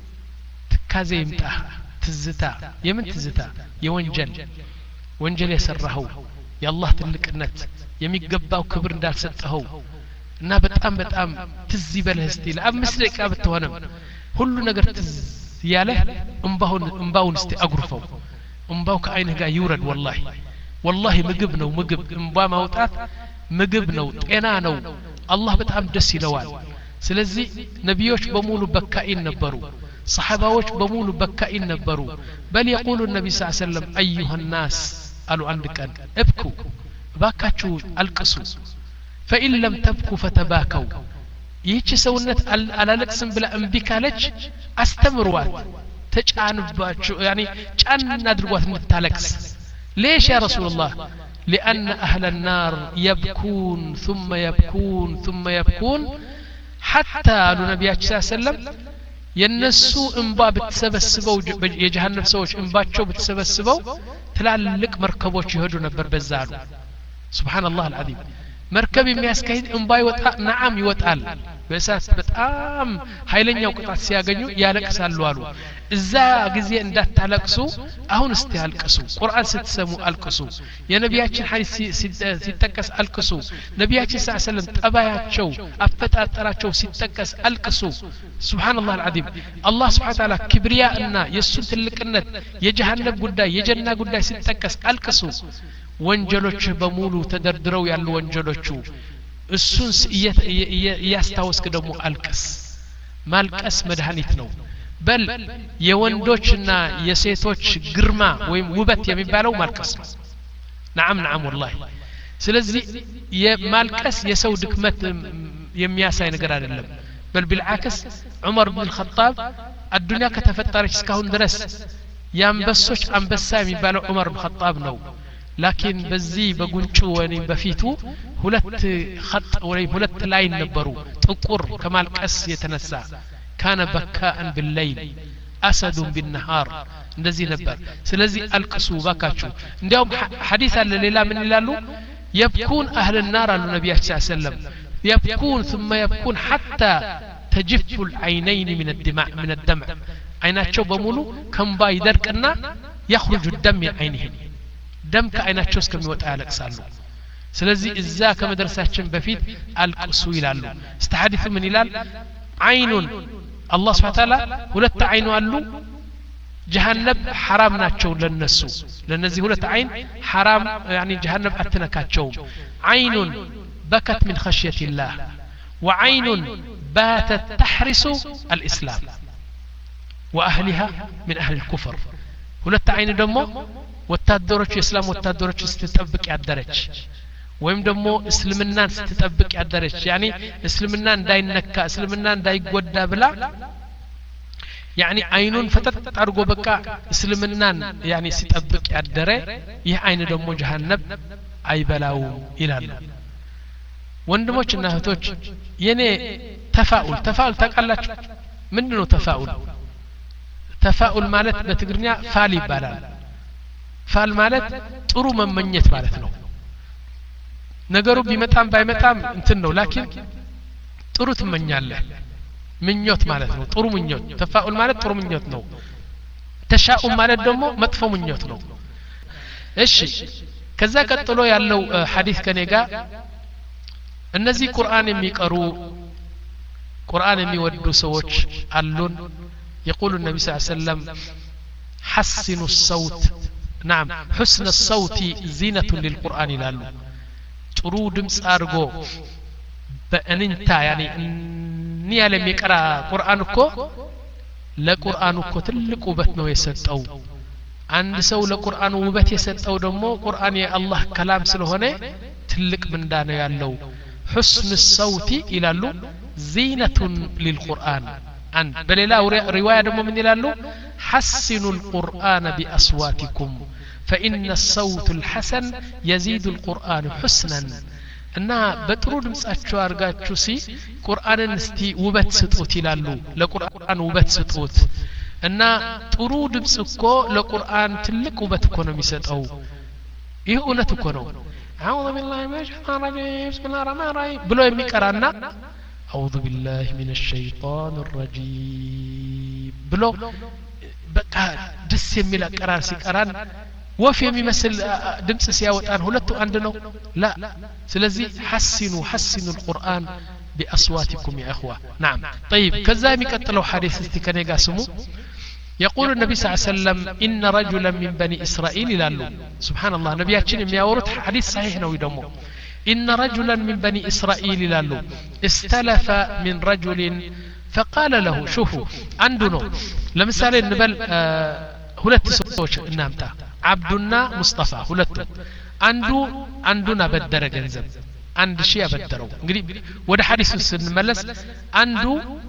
ትካዜ ይምጣ ትዝታ የምን ትዝታ የወንጀል ወንጀል የሰራኸው የአላህ ትልቅነት የሚገባው ክብር እንዳልሰጠኸው እና በጣም በጣም ትዝ ይበልህ እስቲ ለአምስት ደቂቃ ብትሆንም ሁሉ ነገር ትዝ ያለህ እንባውን እንባውን እስቲ አጉርፈው እንባው ከአይንህ ጋር ይውረድ والله والله ምግብ ነው ምግብ እንባ ማውጣት ምግብ ነው ጤና ነው አላህ በጣም ደስ ይለዋል ስለዚህ ነቢዮች በሙሉ በካኢን ነበሩ صحابዎች በሙሉ በካኢን ነበሩ በል يقول النبي صلى الله عليه وسلم ايها الناس አሉ አንድ ቀን እብኩ ባካችሁ አልቅሱ فإن لم تبكوا فتباكوا ይህች ሰውነት አላለቅስም ብላ እምቢ ካለች አስተምሯት ተጫንባችሁ يعني ጫን አድርጓት እንድታለቅስ ليش يا رسول الله لأن أهل النار يبكون ثم يبكون ثم يبكون حتى النبي صلى الله عليه وسلم ينسو انبا بتسبسبو يجهنم سوش انباچو بتسبسبو تلالق مركبوች ይሄዱ ነበር በዛሉ سبحان الله العظيم مركب የሚያስከሂድ እንባ ይወጣ نعم ይወጣል በእሳት በጣም ኃይለኛው ቅጣት ሲያገኙ ያለቅሳሉ አሉ እዛ ጊዜ እንዳታለቅሱ አሁን እስቲ አልቅሱ ቁርአን ስትሰሙ አልቅሱ የነቢያችን ሐዲስ ሲጠቀስ አልቅሱ ነቢያችን ሰለላሁ ዐለይሂ ወሰለም ጠባያቸው አፈጣጠራቸው ሲጠቀስ አልቅሱ سبحان الله العظيم الله سبحانه وتعالى كبرياء እና የሱ ትልቅነት የጀሃነም ጉዳይ የጀና ጉዳይ ሲጠቀስ አልቅሱ ወንጀሎች በሙሉ ተደርድረው ያሉ ወንጀሎቹ እሱን እያስታወስክ ደግሞ አልቅስ ማልቀስ መድኃኒት ነው በል የወንዶችና የሴቶች ግርማ ወይም ውበት የሚባለው ማልቀስ ነው نعم نعم والله ስለዚህ የማልቀስ የሰው ድክመት የሚያሳይ ነገር አይደለም بل بالعكس عمر بن الخطاب الدنيا كتفترች እስካሁን ድረስ ያንበሶች አንበሳ የሚባለው ዑመር ብን ኸጣብ ነው ላኪን በዚህ በጉንጩ ወይም በፊቱ ሁለት خط ወይም ሁለት ላይን ነበሩ ጥቁር ከማልቀስ የተነሳ ካነ በካአን بالليل اسد بالنهار እንደዚህ ነበር ስለዚህ አልቅሱ ባካችሁ እንዲያውም ሐዲስ አለ ሌላ ምን ይላሉ يبكون اهل النار አሉ ነብያችን ሰለላሁ ዐለይሂ ወሰለም يبكون ثم يبكون حتى تجف العينين من الدماء من الدمع عيناቸው በሙሉ ከንባ ይደርቅና يخرج الدم من عينهم ደም ከአይናቸው እስከሚወጣ ያለቅሳሉ ስለዚህ እዛ ከመድረሳችን በፊት አልቅሱ ይላሉ استحدث ምን ይላል አይኑን አላህ Subhanahu Wa Ta'ala ሁለት አይኑ አሉ جهنم حرام ናቸው ለነሱ ለነዚህ ሁለት አይን حرام يعني جهنم አትነካቸውም عين بكت من خشية الله وعين باتت تحرس الإسلام وأهلها من أهل الكفر ሁለት አይን ደግሞ ወታደሮች የእስላም ወታደሮች ስትጠብቅ ያደረች ወይም ደግሞ እስልምናን ስትጠብቅ ያደረች يعني እስልምና እንዳይነካ እስልምና እንዳይጎዳ ብላ يعني አይኑን ፈጠጥ አድርጎ በቃ እስልምናን يعني ሲጠብቅ ያደረ ይህ አይን ደግሞ ጀሃነም አይበላው ይላሉ ወንድሞችና እህቶች የኔ ተፋኡል ተፋኡል ታውቃላችሁ ምንድነው ተፋኡል ተፋኡል ማለት በትግርኛ ፋል ይባላል ፋል ማለት ጥሩ መመኘት ማለት ነው ነገሩ ቢመጣም ባይመጣም እንትን ነው ላኪን ጥሩ ትመኛለህ ምኞት ማለት ነው ጥሩ ምኞት ተፋኡል ማለት ጥሩ ምኞት ነው ተሻኡም ማለት ደግሞ መጥፎ ምኞት ነው እሺ ከዛ ቀጥሎ ያለው ሐዲስ ከኔ ጋር እነዚህ ቁርአን የሚቀሩ ቁርአን የሚወዱ ሰዎች አሉን يقول النبي صلى الله عليه وسلم حسنوا الصوت نعم حسن الصوت زينة للقرآن ይላሉ ጥሩ ድምጽ አድርጎ በእንታ يعني እኒ ያለ የሚቀራ ቁርአን እኮ ለቁርአን እኮ ትልቅ ውበት ነው የሰጠው አንድ ሰው ለቁርአን ውበት የሰጠው ደግሞ ቁርአን የአላህ ከላም ስለሆነ ትልቅ ምንዳ ነው ያለው حسن الصوت ይላሉ زينة للقرآن عن بليلا رواية دمو من يلالو حسنوا القرآن بأصواتكم فإن الصوت الحسن يزيد القرآن حسنا إنها بترود مسأتشو أرغاتشو سي قرآن نستي وبت ستوت يلالو لقرآن وبت ستوت إنها ترود مسكو لقرآن تلك وبت كونو ميستو إيه أولا تكونو أعوذ بالله من الشيطان الرجيم بسم الله الرحمن الرحيم بلو يمي كرانا أعوذ بالله من الشيطان الرجيم بلو بقى دس يمي لقرار سيقران وفي يمي مثل دمس سياوتان هلتو عندنا لا سلزي حسنوا حسنوا القرآن بأصواتكم يا أخوة نعم طيب كذا يمي كتلو حديث استكاني قاسمو يقول النبي صلى الله عليه وسلم إن رجلا من بني إسرائيل لالو سبحان الله نبياتشين يورد حديث صحيح نوي دمو إن رجلا من بني إسرائيل لالو استلف من رجل فقال له شوفوا عندنا لمثال النبل هلت سوش النامتا عبدنا مصطفى هلت عنده عندنا بدر جنزب عند شيء بدروا قريب وده حديث سنملس عنده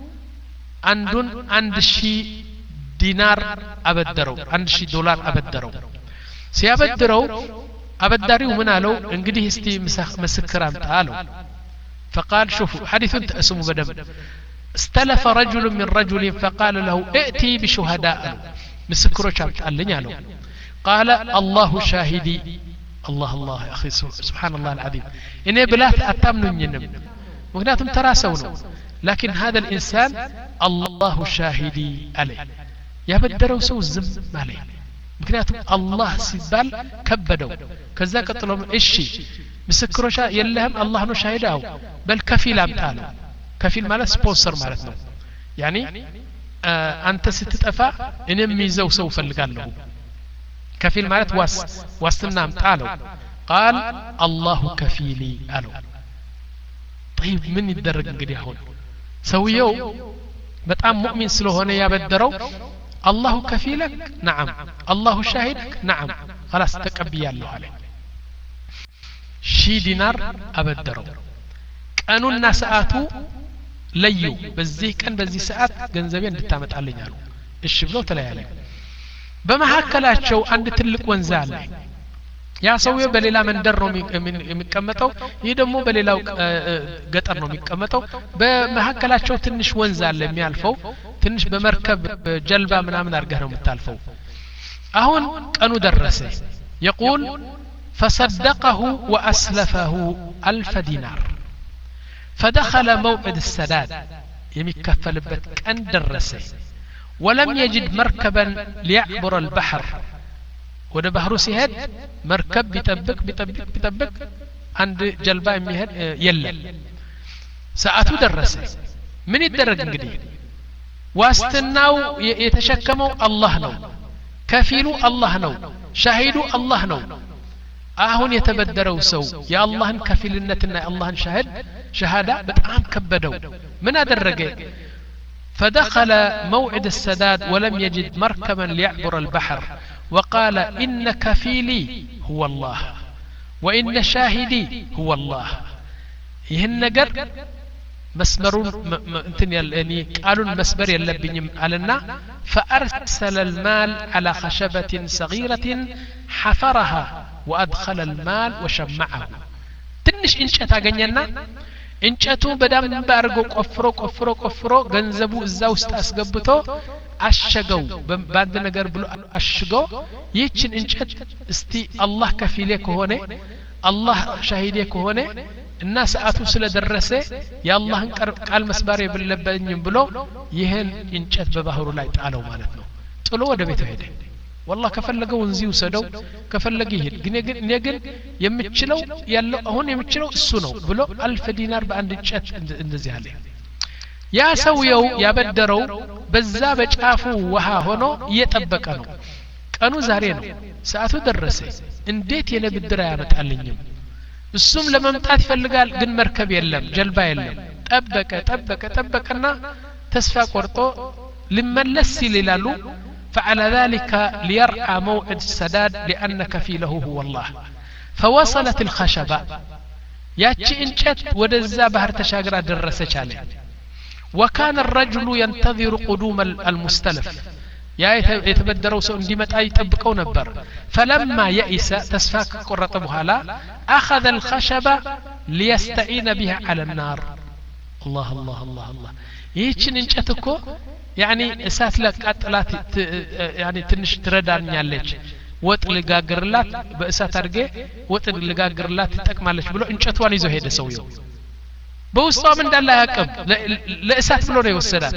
عندن عند شيء دينار أبدروا عند شيء دولار أبدروا سيابدروا أبداري ومن قالوا انقدي هستي مسكران تعالوا فقال شوفوا حديث اسمه بدم استلف رجل من رجل فقال له ائتي بشهداء مسكرو شامت قال له قال الله شاهدي الله الله يا أخي سبحان الله العظيم إني بلات أتامنوا ينم مغناتهم تراسونه لكن هذا الإنسان الله شاهدي عليه يا بدروا سو الزم عليه ምክንያቱም አላህ ሲባል ከበደው ከዛ ቀጥሎ እሺ ምስክሮች የለህም አላህ ነው ሻሂዳው በል ከፊል አምጣለው ከፊል ማለት ስፖንሰር ማለት ነው ያኒ አንተ ስትጠፋ እኔም ይዘው ሰው ፈልጋለሁ ከፊል ማለት ዋስ ዋስትና አምጣለው قال الله كفيلي አለው طيب ምን ይደረግ እንግዲህ አሁን ሰውየው በጣም ሙእሚን ስለሆነ ያበደረው الله كفيلك نعم الله شاهدك نعم خلاص تقبل الله عليه شي دينار أبدروا كانوا الناس آتوا ለዩ በዚህ ቀን በዚህ ሰዓት ገንዘቤ እንድታመጣልኝ አሉ እሺ ብለው ተለያዩ በመሐከላቸው አንድ ትልቅ ወንዝ አለ ያ ሰውዬው በሌላ መንደር ነው የሚቀመጠው ይህ ደግሞ በሌላው ገጠር ነው የሚቀመጠው በመሐከላቸው ትንሽ ወንዝ አለ የሚያልፈው ትንሽ በመርከብ ጀልባ ምናምን አርገህ ነው የምታልፈው አሁን ቀኑ ደረሰ يقول فصدقه وأسلفه ألف دينار فدخل موعد السداد يمكفل بت كان درسه ولم يجد مركبا ليعبر البحر وده بحر سيهد مركب بيطبق بيطبق بيطبق عند جلبا يمهد يلا ساعته درسه من يدرج انجدي واستناو يتشكموا الله نو كفيلو الله نو شاهدوا الله نو አሁን የተበደረው ሰው የአላህን ከፊልነትና የአላህን ሻሂድ ሸሃዳ በጣም ከበደው ምን አደረገ فدخل موعد السداد ولم يجد مركبا ليعبر البحر وقال إن كفيلي هو الله وإن شاهدي هو الله ይህን ነገር መስመሩን እንትን ያለኒ ቃሉን መስበር የለብኝም አለና فأرسل المال على خشبة صغيرة حفرها وأدخل المال وشمعه تنش انشأت አገኘና እንጨቱ በደንብ አርጎ ቆፍሮ ቆፍሮ ቆፍሮ ገንዘቡ እዛው ውስጥ አስገብቶ አሸገው ባንድ ነገር ብሎ አሽገው ይችን እንጨት እስቲ አላህ ከፊሌ ከሆነ አላህ ሻሂዴ ከሆነ እና ሰዓቱ ስለደረሰ የአላህን ቃል መስባር የበለበኝም ብሎ ይሄን እንጨት በባህሩ ላይ ጣለው ማለት ነው ጥሎ ወደ ቤቱ ሄደ والله ከፈለገው እንዚው ሰደው ከፈለገ ይሄድ ግን እኔ ግን የምችለው ያለው አሁን የምችለው እሱ ነው ብሎ አልፍ ዲናር በአንድ እንጨት እንደዚህ አለ ያ ሰውየው ያበደረው በዛ በጫፉ ውሃ ሆኖ እየጠበቀ ነው ቀኑ ዛሬ ነው ሰዓቱ ደረሰ እንዴት የኔ ብድር ያመጣልኝም እሱም ለመምጣት ይፈልጋል ግን መርከብ የለም ጀልባ የለም ጠበቀ ጠበቀ ጠበቀና ተስፋ ቆርጦ ልመለስ ይላሉ فعلى ذلك ليرعى موعد السداد لأن كفيله هو الله فوصلت الخشبة ياتي انشت ودزا بحر تشاقرا درسة عليه وكان الرجل ينتظر قدوم المستلف يا يتبدروا سو انديمت اي يطبقوا نبر فلما يئس تسفاك قرط بهالا اخذ الخشبة ليستعين بها على النار الله الله الله الله ييتشن انشتكو يعني اسات لك اطلات يعني تنش تردانيالج ወጥ ልጋግርላት በእሳት አርጌ ወጥ ልጋግርላት ተጠቅማለች ብሎ እንጨቷን ይዞ ሄደ ሰውየው በውስጧም እንዳለ ያቀም ለእሳት ብሎ ነው የወሰዳት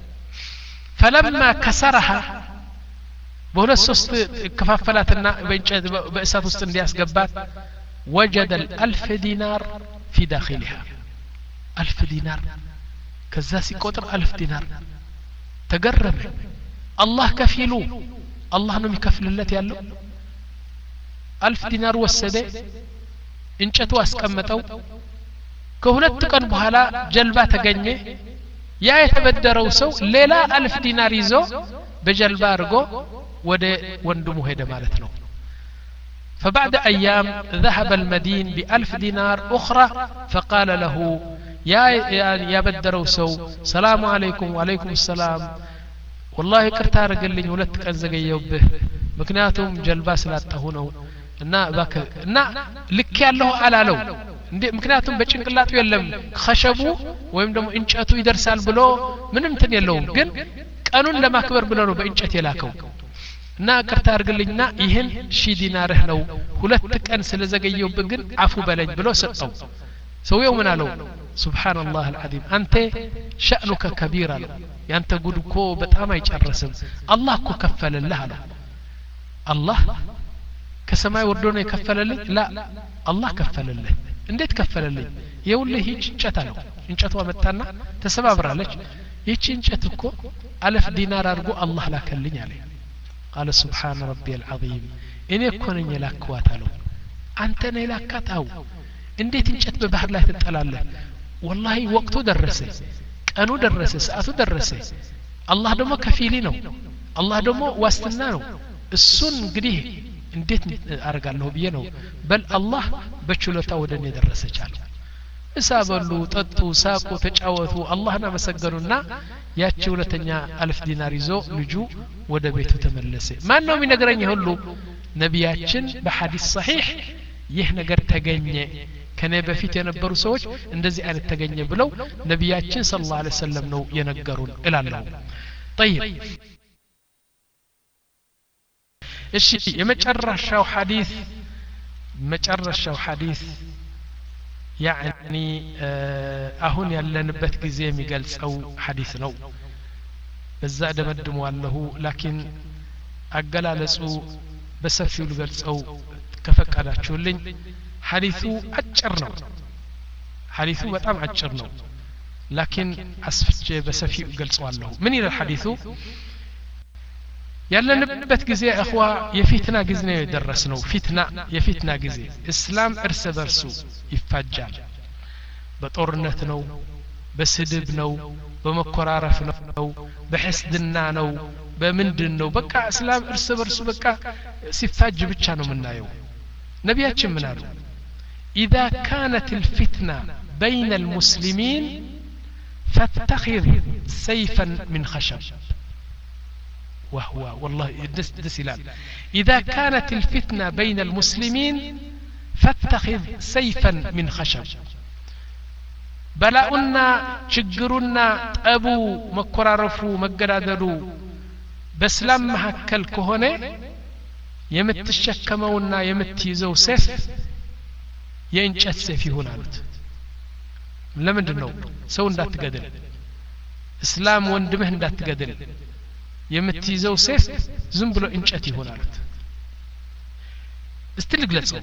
فلما كسرها በሁለት ሶስት ከፋፈላትና በእንጨት በእሳት ውስጥ እንዲያስገባት وجد الألف دينار في داخلها ألف دينار ከዛ ሲቆጥር ألف دينار ተገረመ الله ከፊሉ الله ነው የሚከፍልለት ያለው ألف دينار ወሰደ እንጨቱ አስቀመጠው ከሁለት ቀን በኋላ ጀልባ ተገኘ ያ የተበደረው ሰው ሌላ ألف دينار ይዞ በጀልባ አርጎ ወደ ወንድሙ ሄደ ማለት ነው فبعد أيام ذهب المدين بألف دينار أخرى فقال له يا يا بدروا سو سلام عليكم وعليكم السلام والله كرت አርገልኝ ሁለት ቀን ዘገየውብህ ምክንያቱም ጀልባ ስላጣሁ ነው እና ባከ እና ልክ ያለው አላለው እንዴ ምክንያቱም በጭንቅላቱ የለም خشቡ ወይም ደግሞ እንጨቱ ይደርሳል ብሎ ምንም እንትን የለውም ግን ቀኑን ለማክበር ብሎ ነው በእንጨት የላከው እና ከርታ አርግልኝና ይሄን ሺህ ዲናርህ ነው ሁለት ቀን ስለዘገየውብህ ግን አፉ በለኝ ብሎ ሰጠው ሰውየው ምን አለው سبحان الله العظيم أنت شأنك كبير له ያንተ ጉድ እኮ በጣም አይጨርስም አላህ እኮ ከፈለልህ አለ አላህ ከሰማይ ወርዶ ነው የከፈለልኝ ላ አላህ ከፈለልህ እንዴት ከፈለልኝ ይኸውልህ ይህች እንጨት አለው እንጨቷ መጣና ተሰባብራለች ይህች እንጨት እኮ አለፍ ዲናር አድርጎ አላህ ላከልኝ አለ قال سبحان ربي العظيم እኔ እኮ ነኝ የላክዋት አለው አንተ ነህ የላካት አው እንዴት እንጨት በባህር ላይ ትጠላለህ والله ወቅቱ ደረሰ ቀኑ ደረሰ ሰዓቱ ደረሰ አላህ ደግሞ ከፊሊ ነው አላህ ደግሞ ዋስትና ነው እሱን እንግዲህ እንዴት አርጋለሁ ብዬ ነው በል አላህ በችሎታ ወደኔ ደረሰቻል እሳበሉ ጠጡ ሳቁ ተጫወቱ አላህን አመሰገኑና ያቺ ሁለተኛ አልፍ ዲናር ይዞ ልጁ ወደ ቤቱ ተመለሰ ማን ነው የሚነግረኝ ሁሉ ነቢያችን በሐዲስ ሰሒህ ይህ ነገር ተገኘ ከኔ በፊት የነበሩ ሰዎች እንደዚህ አይነት ተገኘ ብለው ነቢያችን ሰለላሁ ዐለይሂ ወሰለም ነው የነገሩን እላለሁ طيب እሺ የመጨረሻው ሐዲስ መጨረሻው ሐዲስ يعني አሁን ያለንበት ጊዜ የሚገልጸው ሐዲስ ነው በዛ ደመድመዋለሁ ላኪን አገላለጹ በሰፊው ልገልጸው ከፈቀዳችሁልኝ ሐዲሱ አጭር ነው ሐዲሱ በጣም አጭር ነው ላኪን አስፍቼ በሰፊው ገልጸዋለሁ ምን ይላል ሐዲሱ ያለንበት ጊዜ እخዋ የፊትና ጊዜ ነው የደረስነው ፊትና የፊትና ጊዜ እስላም እርስ በርሱ ይፋጃል በጦርነት ነው በስድብ ነው በመኮራረፍ ነው በሕስድና ነው በምንድን ነው በቃ እስላም እርስ በርሱ በቃ ሲፋጅ ብቻ ነው የምናየው ነቢያችን ምን አሉ إذا كانت الفتنة بين المسلمين فاتخذ سيفا من خشب وهو والله دس دس إلال إذا كانت الفتنة بين المسلمين فاتخذ سيفا من خشب بلاؤنا شجرنا أبو مكرارفو مقرادلو بسلام مهكل كهوني يمت الشكمونا يمت يزو سيف ينشأت سيف يهونالت لمن دنو سو ندات تقدل اسلام وندمه ندات تقدل يمتيزو سيف زم بلو انشأت يهونالت استلقلت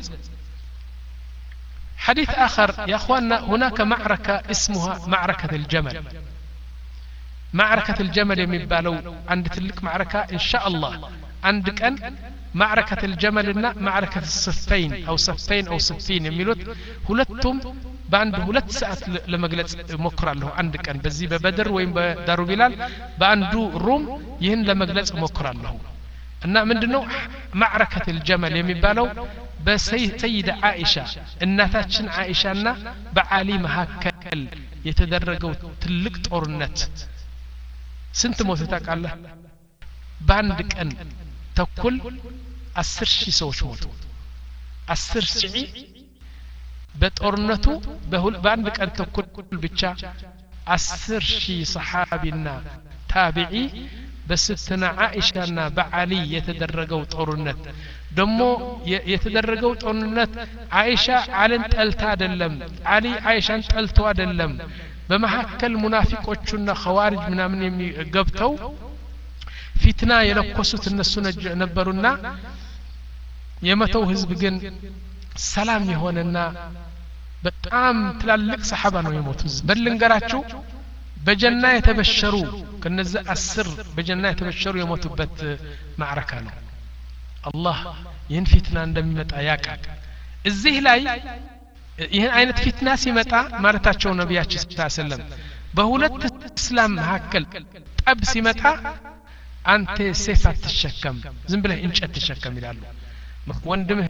حديث آخر يا أخواننا هناك معركة اسمها معركة الجمل معركة الجمل يمبالو عند تلك معركة إن شاء الله عندك أن معركة الجمل معركة الصفين أو صفين أو صفين يميلوت هلتم بعند هلت ساعات لما قلت مكرا له عندك أن بزي ببدر وين بدارو بلال بعندو روم يهن لما قلت مكرا له أن من دنو معركة الجمل يمبالو بسيدة عائشة الناتاتشن عائشة بعالي مهاكل يتدرجوا تلك طورنت سنت موتتك الله بعندك أن تقول أسر شي سوش موتو أسر شي بطورنتو بهول بعندك أن تقول بتشا أسر شي صحابينا تابعي بستنا عائشة بعلي يتدرجوا طورنت دمو يتدرجوا طورنت عائشة على تلتا دلم علي عائشة تلتوا دلم بمحكل منافق وشنا خوارج منا من يمي قبتو ፊትና የለኮሱት እነሱ ነበሩና የመተው ህዝብ ግን ሰላም የሆነና በጣም ትላልቅ ሰሃባ ነው የሞቱት በልንገራችሁ በጀና የተበሸሩ ከነዛ አስር በጀና የተበሸሩ የሞቱበት ማዕረካ ነው አላህ ይህን ፊትና እንደሚመጣ ያቃል እዚህ ላይ ይህን አይነት ፊትና ሲመጣ ማለታቸው ነብያችን ሰለላሁ ዐለይሂ ወሰለም በሁለት እስላም መካከል ጠብ ሲመጣ አንተ ሴፍ አትሸከም ዝም ብለህ እንጨት ተሸከም ይላሉ ወንድምህ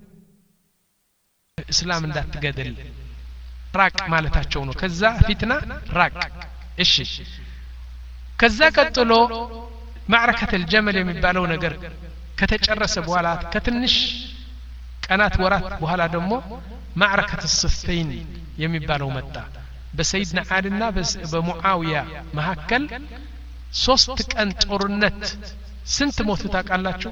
እስላም እንዳትገድል ራቅ ማለታቸው ነው ከዛ ፊትና ራቅ እሺ ከዛ ቀጥሎ ማዕረከተ الجمل የሚባለው ነገር ከተጨረሰ በኋላ ከትንሽ ቀናት ወራት በኋላ ደግሞ ማዕረከተ الصفين የሚባለው መጣ በሰይድና አሊና በሙአዊያ መካከል ሶስት ቀን ጦርነት ስንት ሞቱ ታውቃላችሁ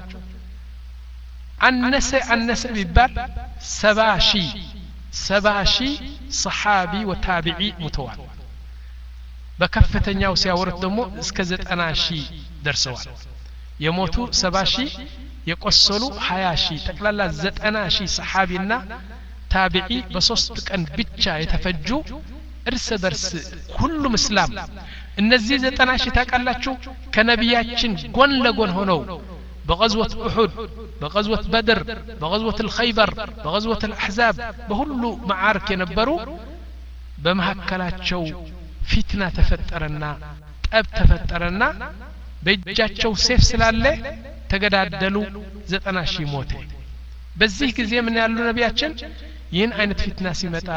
አነሰ አነሰ ቢባል ሰባ ሺህ ሰባ ሺህ ሰሃቢ ወታቢዒ ሞተዋል በከፍተኛው ሲያወርት ደግሞ እስከ ዘጠና ሺህ ደርሰዋል የሞቱ ሰባ ሺህ የቆሰሉ ሀያ ሺህ ጠቅላላ ዘጠና ሺህ ሰሃቢና ታቢዒ በሶስት ቀን ብቻ የተፈጁ እርስ በርስ ሁሉም እስላም እነዚህ ዘጠና ሺህ ታውቃላችሁ ከነቢያችን ጎን ለጎን ሆነው بغزوة أحد بغزوة بدر بغزوة الخيبر بغزوة الأحزاب بهلو معارك ينبروا بمهكلاتشو فتنة تفترنا أب تفترنا بيجاتشو سيف سلالة تقدادلو زتنا شي موتي بزيه كزي من يالو نبياتشن ين عينت فتنة سيمتا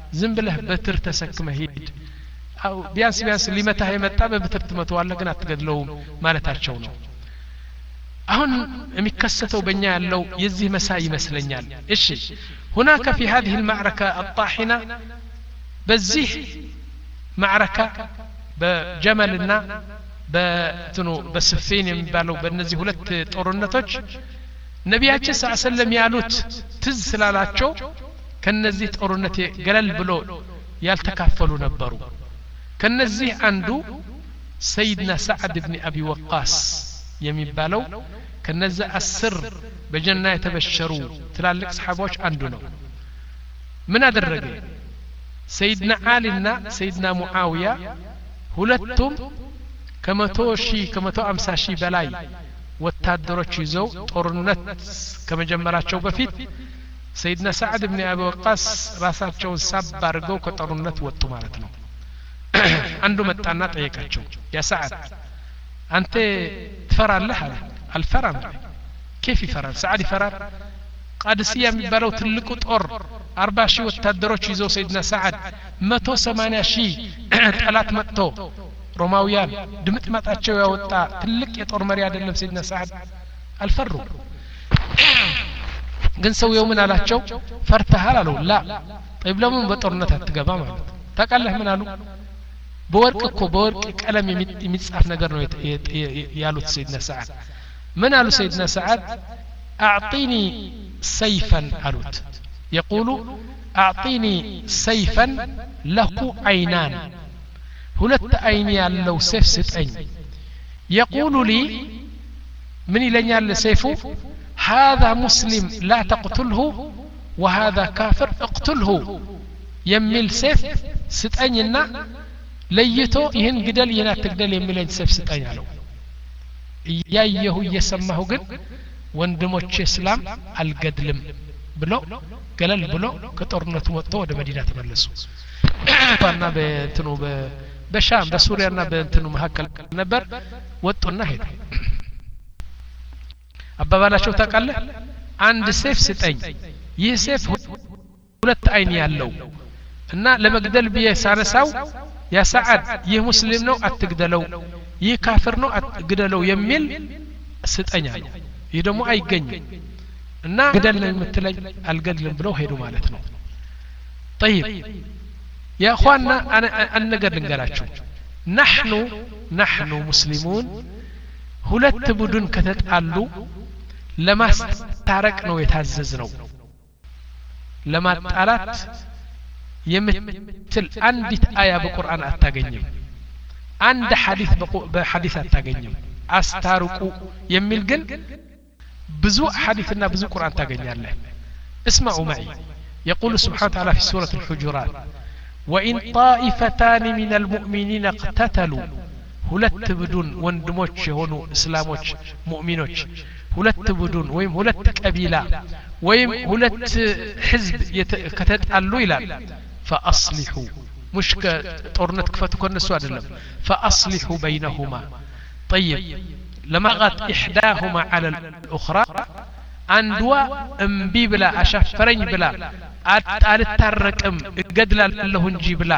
ዝም ብለህ በትር ተሰክመህ ሂድ አው ቢያንስ ቢያንስ ሊመታህ የመጣ በበትር ትመታዋለህ ግን አትገድለውም ማለታቸው ነው አሁን የሚከሰተው በእኛ ያለው የዚህ መሳይ ይመስለኛል እሺ هناك في هذه المعركة الطاحنة በዚህ معركة በጀመልና በትኑ በስፊን የሚባለው በእነዚህ ሁለት ጦርነቶች ነቢያችን ሰለላሁ ዐለይሂ ወሰለም ያሉት ትዝ ስላላቸው ከነዚህ ጦርነት ገለል ብሎ ያልተካፈሉ ነበሩ ከነዚህ አንዱ ሰይድና ሰዓድ ኢብኑ አቢ ወቃስ የሚባለው ከነዛ አስር በጀና የተበሸሩ ትላልቅ ሰሃቦች አንዱ ነው ምን አደረገ ሰይድና አሊና ሰይድና ሙአዊያ ሁለቱም ከመቶ ሺህ ከመቶ አምሳ ሺህ በላይ ወታደሮች ይዘው ጦርነት ከመጀመራቸው በፊት ሰይድና ሰዓድ ኢብኑ አቢ ወቃስ ራሳቸውን ሳብ አድርገው ከጦርነት ወጡ ማለት ነው አንዱ መጣና ጠየቃቸው ያ ሰዓድ አንተ ትፈራለህ አለ አልፈራም كيف ይፈራል ሰዓድ ይፈራል ቃድስያ የሚባለው ትልቁ ጦር አርባ ሺህ ወታደሮች ይዘው ሰይድና ሰዓድ መቶ ሰማንያ ሺህ ጠላት መጥቶ ሮማውያን ድምጥ ማጣቸው ያወጣ ትልቅ የጦር መሪ አይደለም ሰይድና ሰዓድ አልፈሩ ግን ሰውየው ምን አላቸው ፈርተሃል አለው ላ طيب ለምን በጦርነት አትገባ ማለት ታውቃለህ ምን አሉ በወርቅ እኮ በወርቅ ቀለም የሚጻፍ ነገር ነው ያሉት ሰይድና ሰዓድ ምን አሉ ሰይድና ሰዓድ اعطيني سيفا አሉት يقول اعطيني سيفا له عينان ሁለት አይን ያለው ሰይፍ ስጠኝ يقول لي من ይለኛል ሰይፉ هذا مسلم لا تقتله وهذا كافر اقتله የሚል ሰይፍ ስጠኝና ለይቶ ይህን ግደል ይህን አትግደል የሚለኝ ሰይፍ ስጠኝ አለው ያየሁ እየሰማሁ ግን ወንድሞቼ እስላም አልገድልም ብሎ ገለል ብሎ ከጦርነቱ ወጥቶ ወደ መዲና ተመለሱ ባና በእንትኑ በሻም በሱሪያና በእንትኑ መካከል ነበር ወጡና ሄዱ አባባላቸው ታውቃለህ አንድ ሰይፍ ስጠኝ ይህ ሰይፍ ሁለት አይን ያለው እና ለመግደል ብዬ ሳነሳው ያ ሰዓድ ይህ ሙስሊም ነው አትግደለው ይህ ካፍር ነው አትግደለው የሚል ስጠኝ አለው ይህ ደግሞ አይገኝም እና ግደል ነው የምትለኝ አልገድልም ብለው ሄዱ ማለት ነው طيب يا اخواننا انا النجر ልንገራችሁ نحن نحن مسلمون ሁለት ቡድን ከተጣሉ ለማስታረቅ ነው የታዘዝነው ለማጣላት የምትል አንዲት አያ በቁርአን አታገኝም አንድ ሐዲስ በሐዲስ አታገኝም አስታርቁ የሚል ግን ብዙ ሐዲስና ብዙ ቁርአን ታገኛለህ اسمعوا معي يقول سبحانه وتعالى في سورة الحجرات وإن طائفتان من المؤمنين اقتتلوا ሁለት ቡድን ወንድሞች የሆኑ እስላሞች ሙእሚኖች ሁለት ቡድን ወይም ሁለት ቀቢላ ወይም ሁለት ህዝብ ከተጣሉ ይላል فأصلحوا مش ጦርነት ክፈቱ ከነሱ አይደለም فأصلحوا بينهما طيب لما غت إحداهما على الأخرى አንዷ እምቢ ብላ አሻፈረኝ ብላ አልታረቅም እገድላለሁ እንጂ ብላ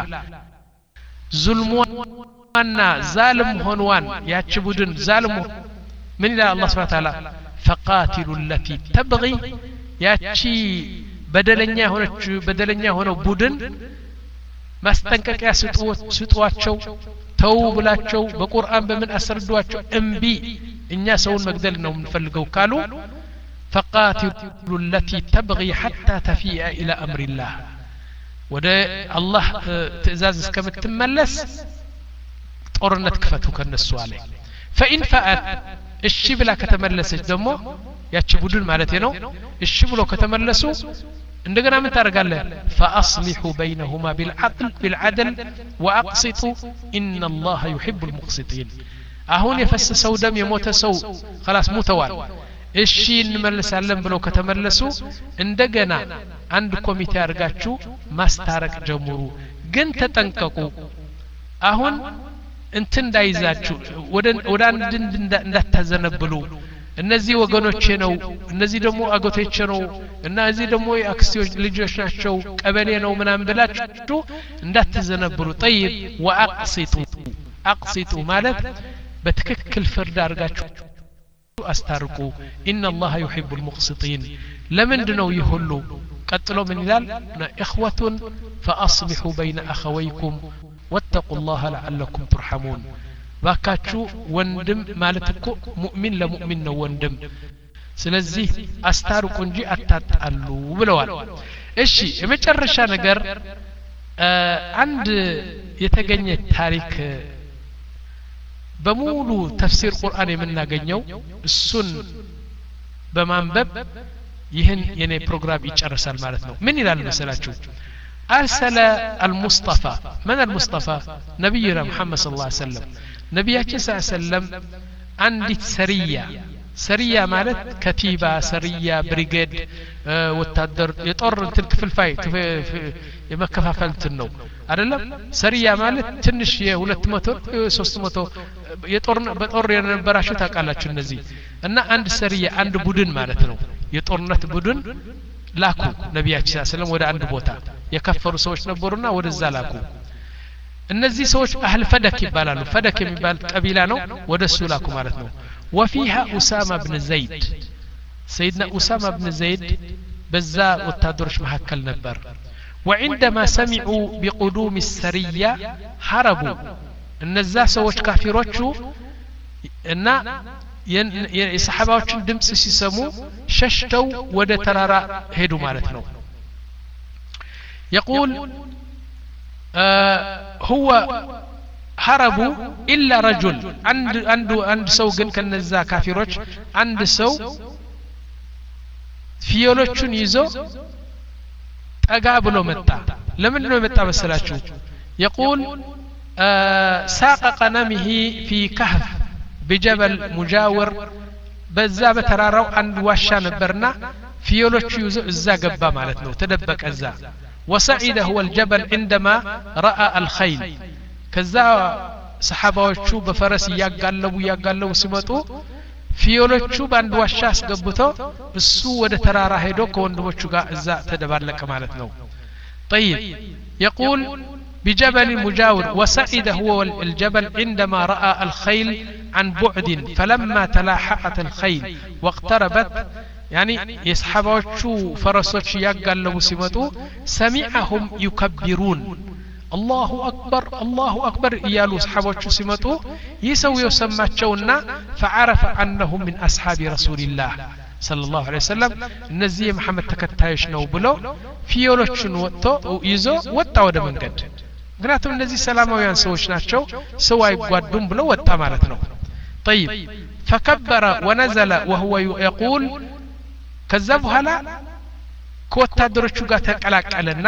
ዙልሟና ዛልም ሆንዋን ያቺ ቡድን ዛልሙ ምን ይላል አላህ Subhanahu Wa Ta'ala فقاتلوا التي تبغي ያቺ በደለኛ ሆነች በደለኛ ሆነው ቡድን ማስጠንቀቂያ ስጧቸው ተው ብላቸው በቁርአን በምን አስረዷቸው እምቢ እኛ ሰውን መግደል ነው የምንፈልገው ካሉ فقاتلوا التي تبغي حتى تفيء إلى أمر الله وده الله تأزاز اسكمتملس ጦርነት ክፈቱ ከነሱ አለ فإن فأت እሺ ብላ ከተመለሰች ደግሞ ያቺ ቡድን ማለት ነው እሺ ብሎ ከተመለሱ እንደገና ምን ታረጋለህ فأصلحوا بينهما بالعدل بالعدل وأقسطوا إن الله يحب المقسطين አሁን የፈሰሰው ደም የሞተ ሰው خلاص ሞተዋል እሺ እንመለሳለን ብለው ከተመለሱ እንደገና አንድ ኮሚቴ አድርጋችሁ ማስታረቅ ጀምሩ ግን ተጠንቀቁ አሁን እንት እንዳይዛችሁ ወደ ወደ አንድ እንዳታዘነብሉ እነዚህ ወገኖቼ ነው እነዚህ ደግሞ አጎቶቼ ነው እና እዚህ ደግሞ የአክስቶች ልጆች ናቸው ቀበሌ ነው ምናምን ብላችሁ እንዳትዘነብሩ طيب واقسطوا اقسطوا ማለት በትክክል ፍርድ አድርጋችሁ አስታርቁ ان الله يحب المقسطين ለምንድን ነው ይሁሉ ቀጥሎ ምን ይላል اخوة فاصلحوا بين اخويكم واتقوا الله لعلكم ترحمون ባካችሁ ወንድም ማለት እኮ ሙእሚን ለሙእሚን ነው ወንድም ስለዚህ አስታርቁ እንጂ አታጣሉ ብለዋል እሺ የመጨረሻ ነገር አንድ የተገኘ ታሪክ በሙሉ ተፍሲር ቁርአን የምናገኘው እሱን በማንበብ ይህን የኔ ፕሮግራም ይጨርሳል ማለት ነው ምን ይላል መሰላችሁ أرسل المصطفى من المصطفى نبينا محمد صلى الله عليه وسلم نبينا صلى الله عليه وسلم عندت سرية سرية مالت كتيبة سرية بريجيد اه وتقدر يطر تلك في الفاي يمكفى فلتنو أدلم سرية مالت تنش يولت متر سوست متر يطر بطر ينبراشو تاكالاتشو النزي أن عند سرية عند بدن مالتنو يطرنت بدن ላኩ ነብያችን ሰለላሁ ወደ አንድ ቦታ የከፈሩ ሰዎች ነበሩና ወደዛ ላኩ እነዚህ ሰዎች አህል ፈደክ ይባላሉ ፈደክ የሚባል ቀቢላ ነው ወደሱ ላኩ ማለት ነው وفيها أسامة بن زيد سيدنا أسامة بن زيد በዛ ወታደሮች መካከል ነበር وعندما سمعوا بقدوم السرية هربوا እነዛ ሰዎች ካፊሮቹ እና የሰሐባዎችን ድምጽ ሲሰሙ ሸሽተው ወደ ተራራ ሄዱ ማለት ነው يقول آه هو هربوا إلا رجل عند عند عند سو ግን ከነዛ ካፊሮች አንድ ሰው ፊዮሎቹን ይዞ ጠጋ ብሎ መጣ ለምን ነው የመጣ መሰላችሁ يقول آه ساق قنمه في كهف بجبل مجاور በዛ በተራራው አንድ ዋሻ ነበርና ፊዮሎቹ ይዘው እዛ ገባ ማለት ነው ተደበቀ እዛ وصعد هو الجبل عندما راى الخيل ከዛ ሰሃባዎቹ በፈረስ ያጋለቡ ያጋለቡ ሲመጡ ፊዮሎቹ በአንድ ዋሻ አስገብተው እሱ ወደ ተራራ ሄዶ ከወንድሞቹ ጋር እዛ ተደባለቀ ማለት ነው طيب يقول بجبل مجاور وصعد هو الجبل عندما راى الخيل عن بعد فلما تلاحقت الخيل واقتربت يعني يسحبوچو فرسوچ ياغالو سيمطو سمعهم يكبرون الله اكبر الله اكبر يالو صحابوچو سيمطو يسو يسمعچونا فعرف انهم من اصحاب رسول الله صلى الله عليه وسلم እነዚህ የመሐመድ ተከታዮች ነው ብሎ ፊዮሎቹን ወጥቶ ይዞ ወጣ ወደ መንገድ ምክንያቱም እነዚህ ሰላማውያን ሰዎች ናቸው ሰው አይጓዱም ብሎ ወጣ ማለት ነው طيب فكبر ونزل وهو يقول ከዛ በኋላ ከወታደሮቹ ጋር ተቀላቀለና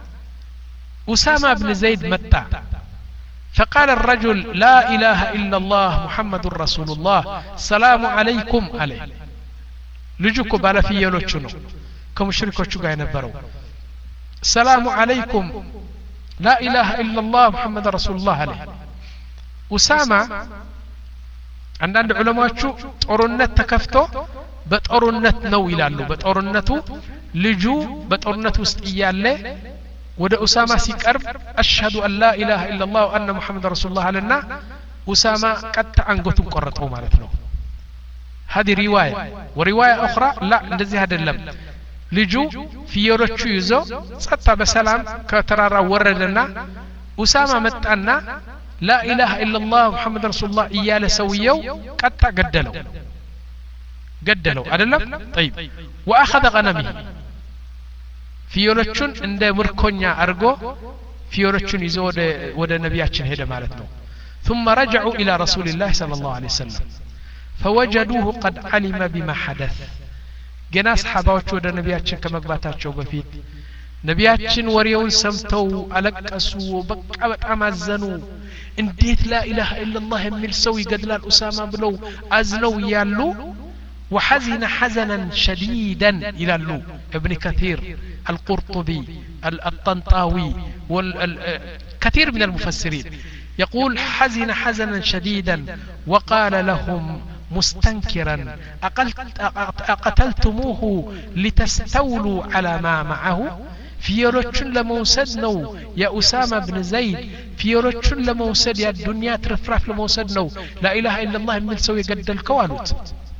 أسامة بن زيد መጣ فقال الرجل لا إله إلا الله محمد رسول الله السلام عليكم عليه ልጅኮ ባለፊየሎቹ ነው ከሙሽሪኮቹ ጋር የነበረው السلام عليكم لا إله إلا الله محمد رسول الله عليه أسامة አንዳንድ ዑለማዎቹ ጦርነት ተከፍቶ በጦርነት ነው ይላሉ በጦርነቱ ልጁ በጦርነት ውስጥ እያለ ወደ ኡሳማ ሲቀርብ አሽሀዱ አን ላ ኢላሃ ኢላላህ ወአነ ሙሐመድ ረሱሉላህ አለና ኡሳማ ቀጥ አንገቱን ቆረጠው ማለት ነው هذه رواية ورواية أخرى لا እንደዚህ አይደለም ልጁ ፊዮሎቹ ይዞ ጸጥታ በሰላም ከተራራ ወረደና ኡሳማ መጣና لا إله إلا الله محمد رسول الله إيال سويو قطع قدلو قدلو أدلم طيب وأخذ غنمه فيولتشون عند مركونيا أرجو فيولتشون يزود ود نبياتشن هذا مالتنا ثم رجعوا إلى رسول الله صلى الله عليه وسلم فوجدوه قد علم بما حدث جناس حباوتشو ود نبياتشن كما قباتاتشو بفيت ነቢያችን ወሬውን ሰምተው አለቀሱ በቃ በጣም አዘኑ እንዴት لا اله الا الله የሚል ሰው ይገድላል ኡሳማ ብለው አዝነው ያሉ وحزن حزنا شديدا ይላሉ ابن كثير القرطبي الطنطاوي والكثير من المفسرين يقول حزن حزنا شديدا وقال لهم مستنكرا أقتلتموه لتستولوا على ما معه فيولوچن لموسد نو يا أسامة بن زيد فيولوچن لموسد يا الدنيا ترفرف لموسد نو لا إله إلا الله من سوي قد الكوالوت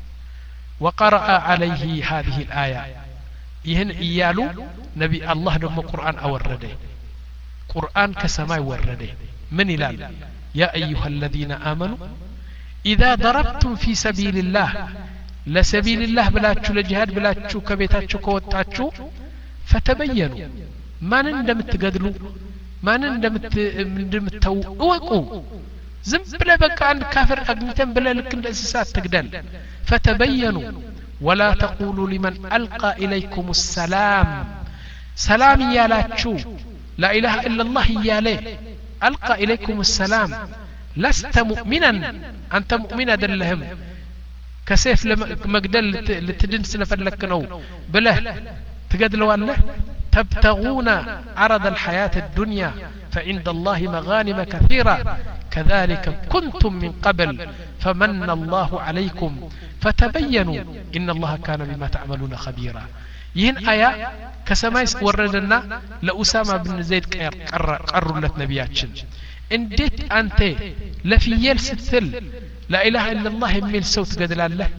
وقرأ عليه هذه الآية يهن إيالو نبي الله دم قرآن أورده قرآن كسماء ورده من إلال يا أيها الذين آمنوا إذا ضربتم في سبيل الله لسبيل الله بلاتشو لجهاد بلاتشو كبيتاتشو كوتاتشو فتبينوا ما نندم تقدلوا ما نندم تو اوقوا زم بلا بقى عند كافر أقنتم بلا لك الأساسات تقدل فتبينوا ولا تقولوا لمن ألقى إليكم السلام سلام يالاتشو لا إله إلا الله ياليه ألقى إليكم السلام لست مؤمنا أنت مؤمنا دلهم كسيف مقدل لتدنس لفلكنو بله تقدلوا الله تبتغون عرض الحياة الدنيا فعند الله مغانم كثيرة كذلك كنتم من قبل فمن الله عليكم فتبينوا إن الله كان بما تعملون خبيرا يهن آية كسمايس وردنا لأسامة بن زيد قرر لت نبياتشن انديت أنت لفيال ستثل لا إله إلا الله يميل سوت قدل الله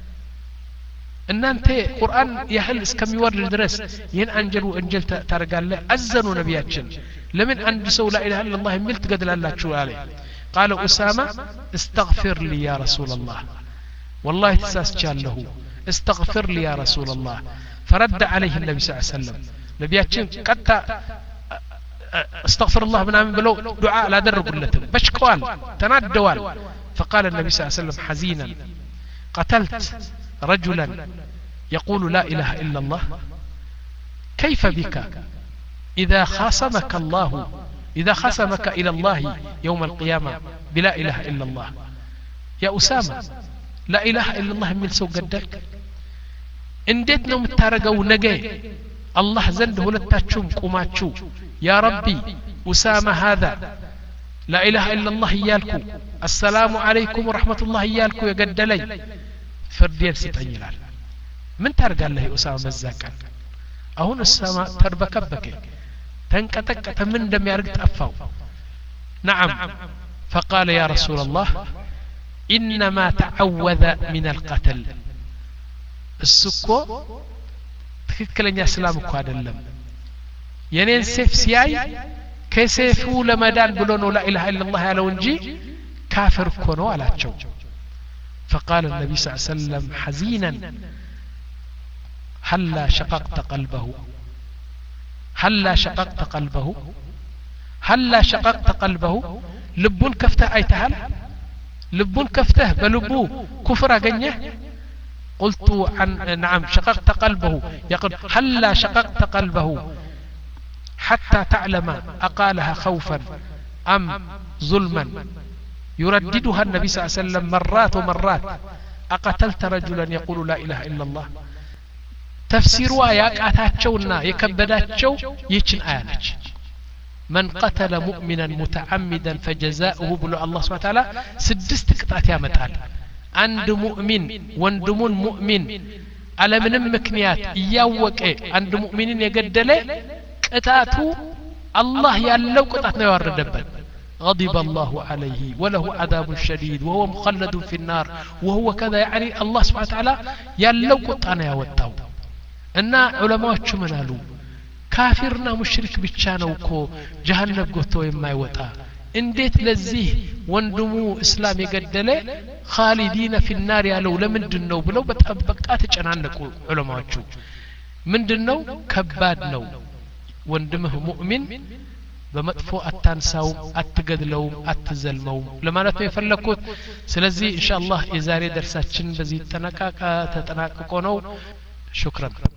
ان انت قرآن يحل اسكم يورد درس ين انجلو انجل ترقال له أزنوا نبياتشن لمن عند سو لا إله إلا الله يميل تقدل الله شو عليه قال أسامة استغفر لي يا رسول الله والله تساس له استغفر لي يا رسول الله فرد عليه النبي صلى الله عليه وسلم نبياتشن قد استغفر الله بنا من بلو دعاء لا درب لتم بشكوال تنادوال فقال النبي صلى الله عليه وسلم حزينا قتلت رجلا يقول لا إله إلا الله كيف بك إذا خاصمك الله إذا خاصمك إلى الله يوم القيامة بلا إله إلا الله يا أسامة لا إله إلا الله من سو قدك انديتنا متارقوا نجي الله زنده لتاتشم قماتشو يا ربي أسامة هذا لا إله إلا الله يالكو السلام عليكم ورحمة الله يالكو يقد لي فردين ستنيلال من ترقى الله أسامة مزاكا أهون السماء تربكبك تنكتك من دم يرقت أفاو نعم فقال يا رسول الله إنما تعوذ من القتل السكو تككلن يا سلامك هذا اللم ينين سيف سياي كيسيفو لمدان بلونو لا إله إلا الله على ونجي كافر كونو على تشو فقال النبي صلى الله عليه وسلم حزينا هلا شققت قلبه هلا شققت قلبه هلا شققت قلبه لبون كفته ايتهال لبون كفته بلبو كفر اغنيه قلت عن نعم شققت قلبه يقول هلا شققت قلبه حتى تعلم أقالها خوفا أم ظلما يرددها النبي صلى الله عليه وسلم مرات ومرات أقتلت رجلا يقول لا إله إلا الله تفسيرها يقاتاتشونا يكبداتشو يچن آيانج من قتل مؤمنا متعمدا فجزاؤه بلو الله سبحانه وتعالى سدست قطعت يا متعال عند مؤمن وندمون مؤمن على من مكنيات ياوك عند مؤمنين يقدله قطعتو الله يالو قطعتنا يوردبت غضب الله عليه وله عذاب شديد وهو مخلد في النار وهو كذا يعني الله سبحانه وتعالى يالو قطعنا يوتاو ان علماء منالو كافرنا مشرك بيتشانو كو جهنم غوتو يمايوطا انديت لذيه وندمو اسلام يقدله خالدين في النار يالو لمندنو بلو بتطبقا تጨናነቁ علماءዎቹ ምንድነው ከባድ ነው ወንድምህ ሙእሚን በመጥፎ አታንሳው አትገድለው አትዘልመው ለማለት ነው የፈለኩት ስለዚህ ኢንሻአላህ የዛሬ ደርሳችን በዚህ ተጠናቀቀ ተጠናቅቆ ነው شكرا